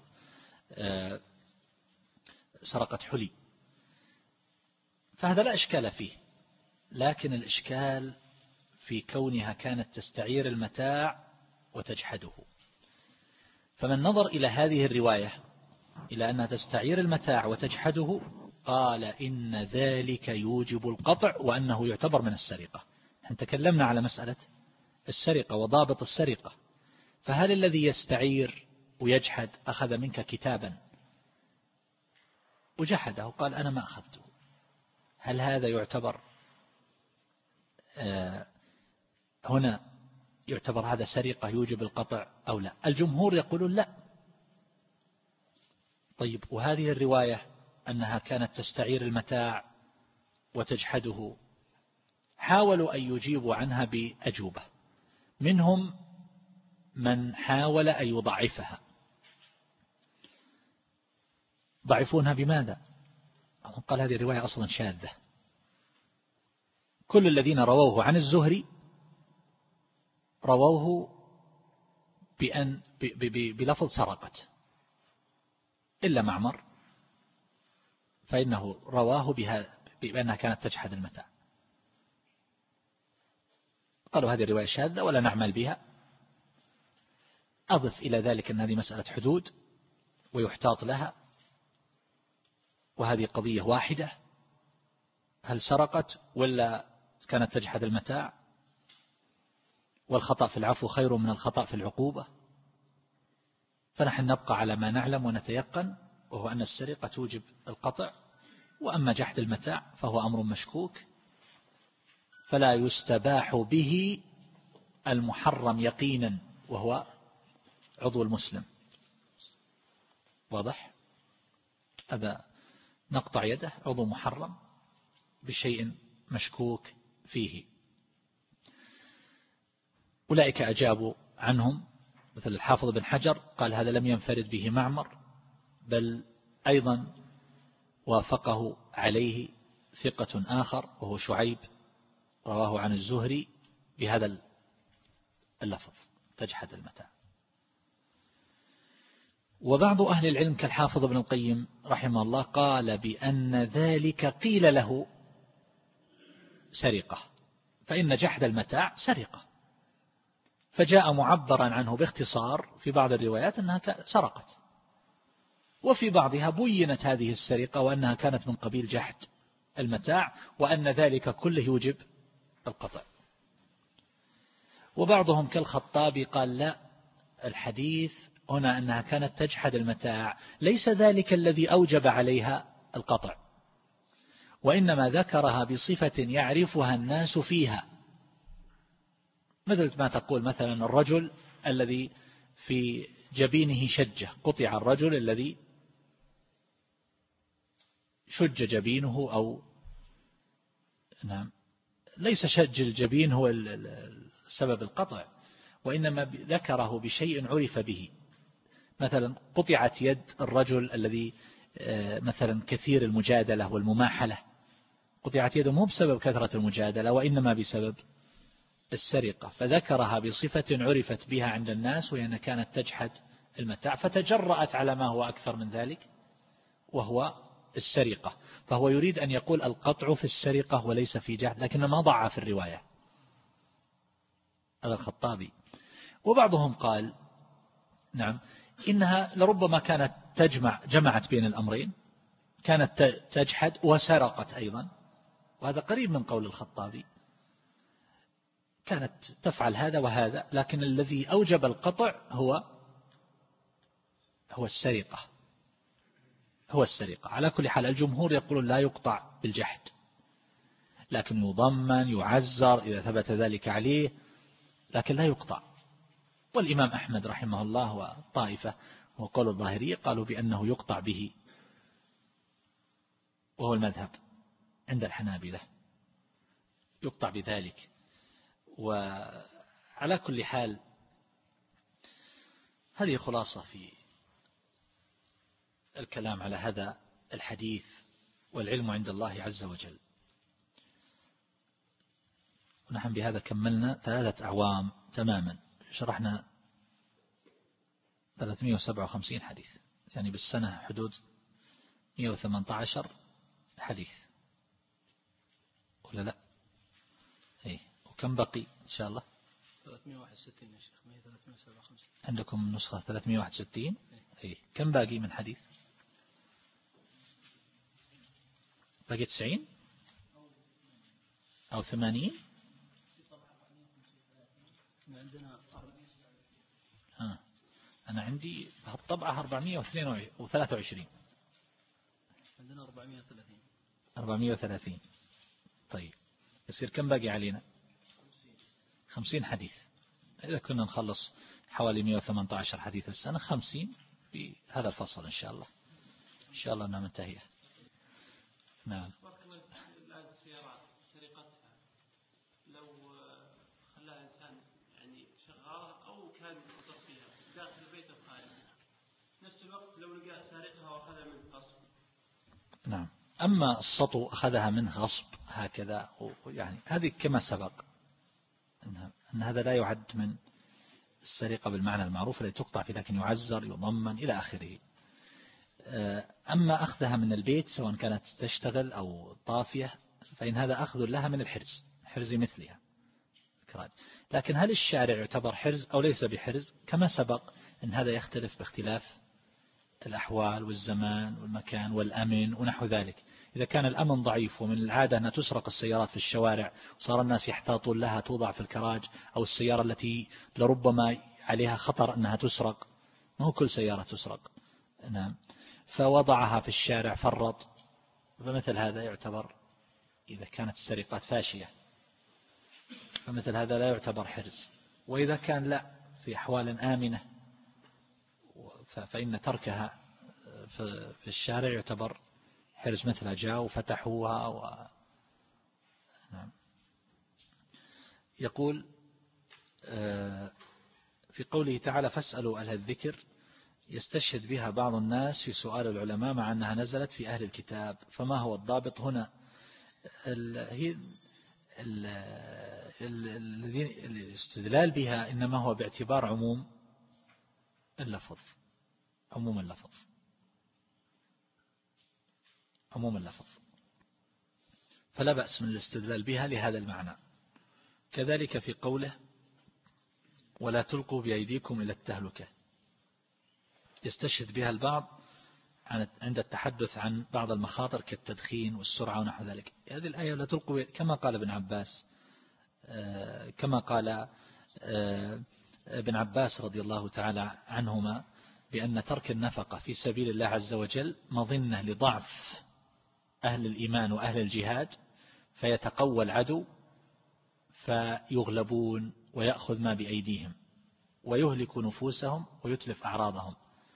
سرقت حلي، فهذا لا إشكال فيه. لكن الإشكال في كونها كانت تستعير المتاع وتجحده. فمن نظر إلى هذه الرواية إلى أنها تستعير المتاع وتجحده قال إن ذلك يوجب القطع وأنه يعتبر من السرقة. نحن تكلمنا على مسألة السرقة وضابط السرقة، فهل الذي يستعير ويجحد أخذ منك كتابا وجحده قال أنا ما أخذته، هل هذا يعتبر آه هنا يعتبر هذا سرقة يوجب القطع أو لا؟ الجمهور يقولون لا. طيب، وهذه الرواية أنها كانت تستعير المتاع وتجحده حاولوا أن يجيبوا عنها بأجوبة، منهم من حاول أن يضعفها. ضعفونها بماذا؟ قال هذه الرواية أصلا شاذة، كل الذين رووه عن الزهري رووه بأن بلفظ سرقت إلا معمر، فإنه رواه بها بأنها كانت تجحد المتاع. قالوا هذه الرواية شاذة ولا نعمل بها. أضف إلى ذلك أن هذه مسألة حدود ويحتاط لها، وهذه قضية واحدة، هل سرقت ولا كانت تجحد المتاع؟ والخطأ في العفو خير من الخطأ في العقوبة. فنحن نبقى على ما نعلم ونتيقن، وهو أن السرقة توجب القطع، وأما جحد المتاع فهو أمر مشكوك، فلا يستباح به المحرم يقينا وهو عضو المسلم. واضح؟ هذا نقطع يده عضو محرم بشيء مشكوك فيه. أولئك أجابوا عنهم، مثل الحافظ بن حجر قال هذا لم ينفرد به معمر، بل أيضا وافقه عليه ثقة آخر وهو شعيب رواه عن الزهري بهذا اللفظ تجحد المتاع. وبعض أهل العلم كالحافظ ابن القيم رحمه الله قال بأن ذلك قيل له سرقة، فإن جحد المتاع سرقة، فجاء معبرا عنه باختصار في بعض الروايات أنها سرقت، وفي بعضها بينت هذه السرقة وأنها كانت من قبيل جحد المتاع، وأن ذلك كله يوجب القطع. وبعضهم كالخطابي قال لا، الحديث هنا أنها كانت تجحد المتاع ليس ذلك الذي أوجب عليها القطع، وإنما ذكرها بصفة يعرفها الناس فيها، مثل ما تقول مثلا الرجل الذي في جبينه شجة، قطع الرجل الذي شج جبينه، أو نعم ليس شج الجبين هو سبب القطع، وإنما ذكره بشيء عرف به، مثلا قطعت يد الرجل الذي مثلا كثير المجادلة والمماحلة، قطعت يده مو بسبب كثرة المجادلة وإنما بسبب السرقة، فذكرها بصفة عرفت بها عند الناس وهي كانت تجحد المتاع، فتجرأت على ما هو أكثر من ذلك وهو السرقة. فهو يريد أن يقول القطع في السرقة وليس في جحد، لكن ما ضع في الرواية، هذا الخطابي. وبعضهم قال نعم إنها لربما كانت تجمع جمعت بين الأمرين، كانت تجحد وسرقت أيضا، وهذا قريب من قول الخطابي، كانت تفعل هذا وهذا، لكن الذي أوجب القطع هو هو السرقة هو السرقة. على كل حال الجمهور يقولون لا يقطع بالجحد، لكن يضمن يعزر إذا ثبت ذلك عليه، لكن لا يقطع. والإمام أحمد رحمه الله وطائفة وقول الظاهرية قالوا بأنه يقطع به، وهو المذهب عند الحنابلة، يقطع بذلك. وعلى كل حال هذه خلاصة في الكلام على هذا الحديث والعلم عند الله عز وجل. ونحن بهذا كملنا ثلاثة أعوام تماما، شرحنا ثلاثمئة وسبعة وخمسين حديث، يعني بالسنة حدود مئة وثمانية عشر حديث ولا لا؟ إيه. وكم بقي إن شاء الله؟ ثلاثمئة وواحد وستين يا شيخ، ثلاثمئة وسبعة وخمسين. عندكم نسخة ثلاثمئة وواحد وستين؟ إيه. كم باقي من حديث؟ باقي تسعين أو ثمانين؟ عندنا ها. أنا عندي الطبعة أربعمئة وثلاثة وعشرين. عندنا أربعمئة وثلاثين. أربعمئة وثلاثين. طيب يصير كم باقي علينا؟ خمسين حديث. إذا كنا نخلص حوالي مئة وثمانية عشر حديث السنة، خمسين في هذا الفصل إن شاء الله. إن شاء الله أنها منتهية. نعم. السيارات سرقتها لو خلاها إنسان يعني شغالة أو كان يقصر فيها داخل البيت الخارجي، نفس الوقت لو لقى سارقها وأخذها من غصب. نعم. أما السطو أخذها منه غصب هكذا، يعني هذه كما سبق أن هذا لا يعد من السرقة بالمعنى المعروف التي تقطع فيه، لكن يعزر يضمن إلى آخره. أما أخذها من البيت سواء كانت تشتغل أو طافية فإن هذا أخذ لها من الحرز، حرز مثلها. لكن هل الشارع يعتبر حرز أو ليس بحرز؟ كما سبق أن هذا يختلف باختلاف الأحوال والزمان والمكان والأمن ونحو ذلك. إذا كان الأمن ضعيف ومن العادة أن تسرق السيارات في الشوارع وصار الناس يحتاطون لها توضع في الكراج، أو السيارة التي لربما عليها خطر أنها تسرق، ما هو كل سيارة تسرق، نعم، فوضعها في الشارع فرط، فمثل هذا يعتبر إذا كانت السرقات فاشية فمثل هذا لا يعتبر حرز. وإذا كان لا في أحوال آمنة فإن تركها في الشارع يعتبر حرز، مثل جاء وفتحوها و... نعم. يقول في قوله تعالى فاسألوا أهل الذكر، يستشهد بها بعض الناس في سؤال العلماء مع أنها نزلت في أهل الكتاب، فما هو الضابط هنا؟ هي الاستدلال بها إنما هو باعتبار عموم اللفظ، عموم اللفظ عموم اللفظ فلا بأس من الاستدلال بها لهذا المعنى. كذلك في قوله ولا تلقوا بأيديكم إلى التهلكة، يستشهد بها البعض عند التحدث عن بعض المخاطر كالتدخين والسرعة ونحو ذلك. هذه الآية لا تلقوا، كما قال ابن عباس كما قال ابن عباس رضي الله تعالى عنهما بأن ترك النفقة في سبيل الله عز وجل مظنة لضعف أهل الإيمان وأهل الجهاد، فيتقوى العدو فيغلبون ويأخذ ما بأيديهم ويهلك نفوسهم ويتلف أعراضهم.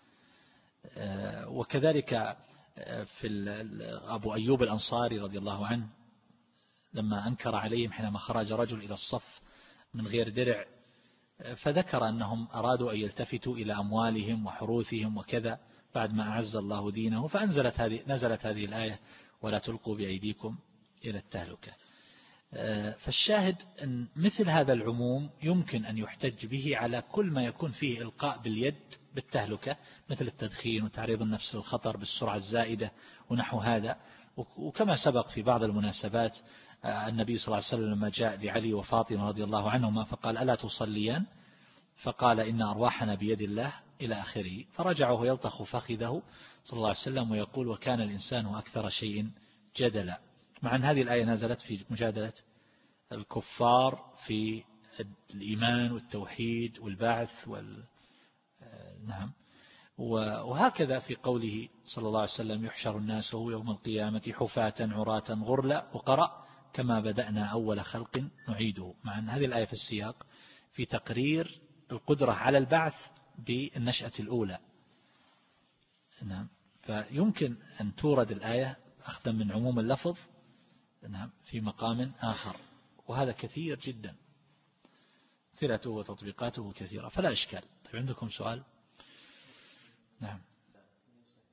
وكذلك في أبو أيوب الأنصاري رضي الله عنه لما أنكر عليهم حينما خرج رجل إلى الصف من غير درع، فذكر أنهم أرادوا أن يلتفتوا إلى أموالهم وحروثهم وكذا بعد ما أعز الله دينه، فأنزلت هذه نزلت هذه الآية ولا تلقوا بأيديكم إلى التهلكة. فالشاهد أن مثل هذا العموم يمكن أن يحتج به على كل ما يكون فيه إلقاء باليد بالتهلكة، مثل التدخين وتعريض النفس للخطر بالسرعة الزائدة ونحو هذا. وكما سبق في بعض المناسبات النبي صلى الله عليه وسلم لما جاء لعلي وفاطمة رضي الله عنهما فقال ألا تصليان؟ فقال إن أرواحنا بيد الله إلى آخره، فرجع وهو يلطخ فخذه صلى الله عليه وسلم ويقول وكان الإنسان أكثر شيء جدلا. مع أن هذه الآية نزلت في مجادلة الكفار في الإيمان والتوحيد والبعث وال... نعم. وهكذا في قوله صلى الله عليه وسلم يحشر الناس يوم القيامة حفاة عراة غرلا، وقرأ كما بدأنا أول خلق نعيده، مع أن هذه الآية في السياق في تقرير القدرة على البعث بالنشأة الأولى. نعم. فيمكن أن تورد الآية أخذا من عموم اللفظ نعم في مقام آخر، وهذا كثير جدا، ثلاثه وتطبيقاته كثيرة فلا إشكال. طيب عندكم سؤال؟ نعم.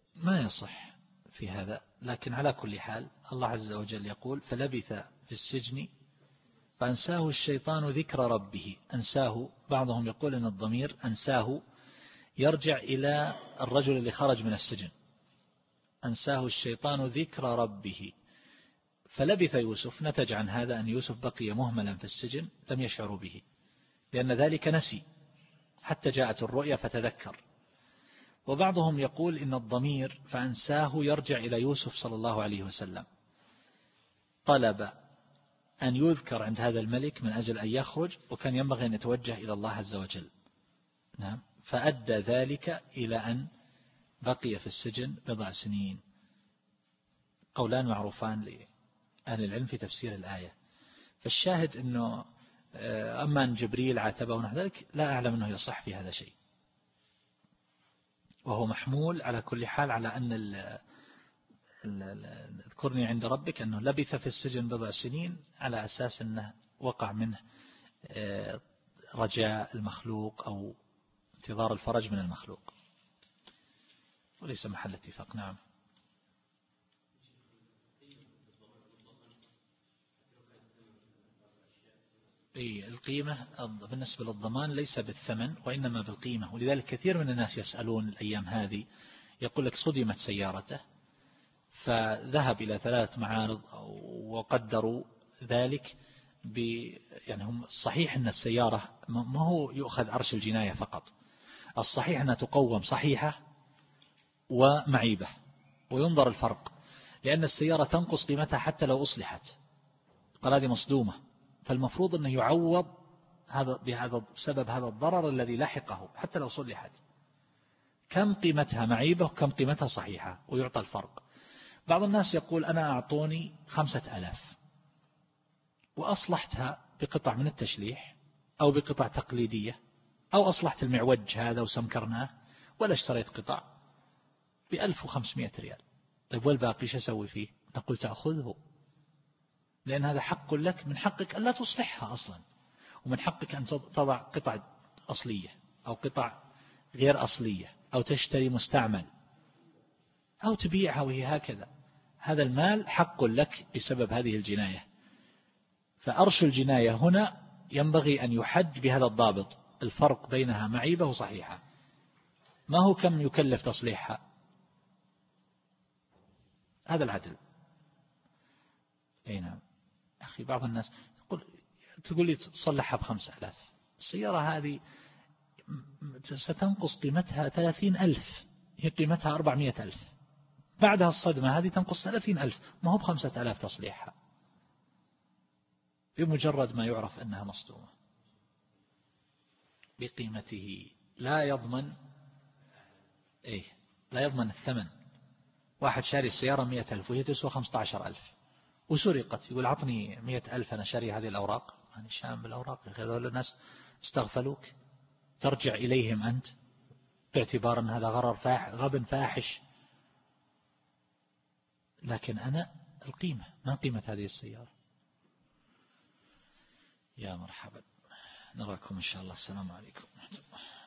ما يصح في هذا، لكن على كل حال الله عز وجل يقول فلبث في السجن فأنساه الشيطان ذكر ربه. أنساه، بعضهم يقول أن الضمير أنساه يرجع إلى الرجل اللي خرج من السجن، أنساه الشيطان ذكر ربه. فلبث يوسف، نتج عن هذا أن يوسف بقي مهملا في السجن لم يشعروا به، لأن ذلك نسي حتى جاءت الرؤيا فتذكر. وبعضهم يقول إن الضمير فأنساه يرجع إلى يوسف صلى الله عليه وسلم، طلب أن يذكر عند هذا الملك من أجل أن يخرج، وكان ينبغي أن يتوجه إلى الله عز وجل. نعم، فأدى ذلك إلى أن بقي في السجن بضع سنين. قولان معروفان لأهل العلم في تفسير الآية. فالشاهد أنه أما أن جبريل عاتبه ونحو ذلك لا أعلم أنه يصح في هذا شيء، وهو محمول على كل حال على أن اذكرني عند ربك أنه لبث في السجن بضع سنين، على أساس أنه وقع منه رجاء المخلوق أو انتظار الفرج من المخلوق، وليس محل اتفاق. نعم. القيمة بالنسبة للضمان ليس بالثمن وإنما بالقيمة، ولذلك كثير من الناس يسألون الأيام هذه، يقول لك صدمت سيارته فذهب إلى ثلاث معارض وقدروا ذلك ب يعني هم الصحيح أن السيارة ما هو يؤخذ أرش الجناية فقط، الصحيح أنها تقوم صحيحة ومعيبة، وينظر الفرق، لأن السيارة تنقص قيمتها حتى لو أصلحت، قال هذه مصدومة، فالمفروض أنه يعوض هذا بهذا بسبب هذا الضرر الذي لحقه حتى لو صلحت. كم قيمتها معيبة وكم قيمتها صحيحة، ويعطى الفرق. بعض الناس يقول أنا أعطوني خمسة ألاف وأصلحتها بقطع من التشليح أو بقطع تقليدية، أو أصلحت المعوج هذا وسمكرناه ولا اشتريت قطع بألف وخمسمائة ريال. طيب والباقي شو أسوي فيه؟ نقول تأخذه، لأن هذا حق لك، من حقك أن لا تصلحها أصلا، ومن حقك أن تضع قطع أصلية أو قطع غير أصلية، أو تشتري مستعمل أو تبيعها وهي هكذا. هذا المال حق لك بسبب هذه الجناية. فأرش الجناية هنا ينبغي أن يحد بهذا الضابط، الفرق بينها معيبة وصحيحة، ما هو كم يكلف تصليحها، هذا العدل. أي نعم. أخي بعض الناس يقول تقول لي تصلحها بخمسة ألاف، السيارة هذه ستنقص قيمتها ثلاثين ألف، هي قيمتها أربعمائة ألف، بعدها الصدمة هذه تنقص ثلاثين ألف، ما هو بخمسة ألاف تصليحها، بمجرد ما يعرف أنها مصدومة بقيمته. لا يضمن إيه لا يضمن الثمن. واحد شاري السيارة مئة ألف وهي تسوى خمسة عشر ألف وسرقت، يقول عطني مئة ألف أنا شاري هذه الأوراق، أنا شام بالأوراق، هذول الناس استغفلوك، ترجع إليهم أنت باعتبار أن هذا غرر فاح غبن فاحش، لكن أنا القيمة، ما قيمة هذه السيارة. يا مرحبا، نراكم إن شاء الله. السلام عليكم.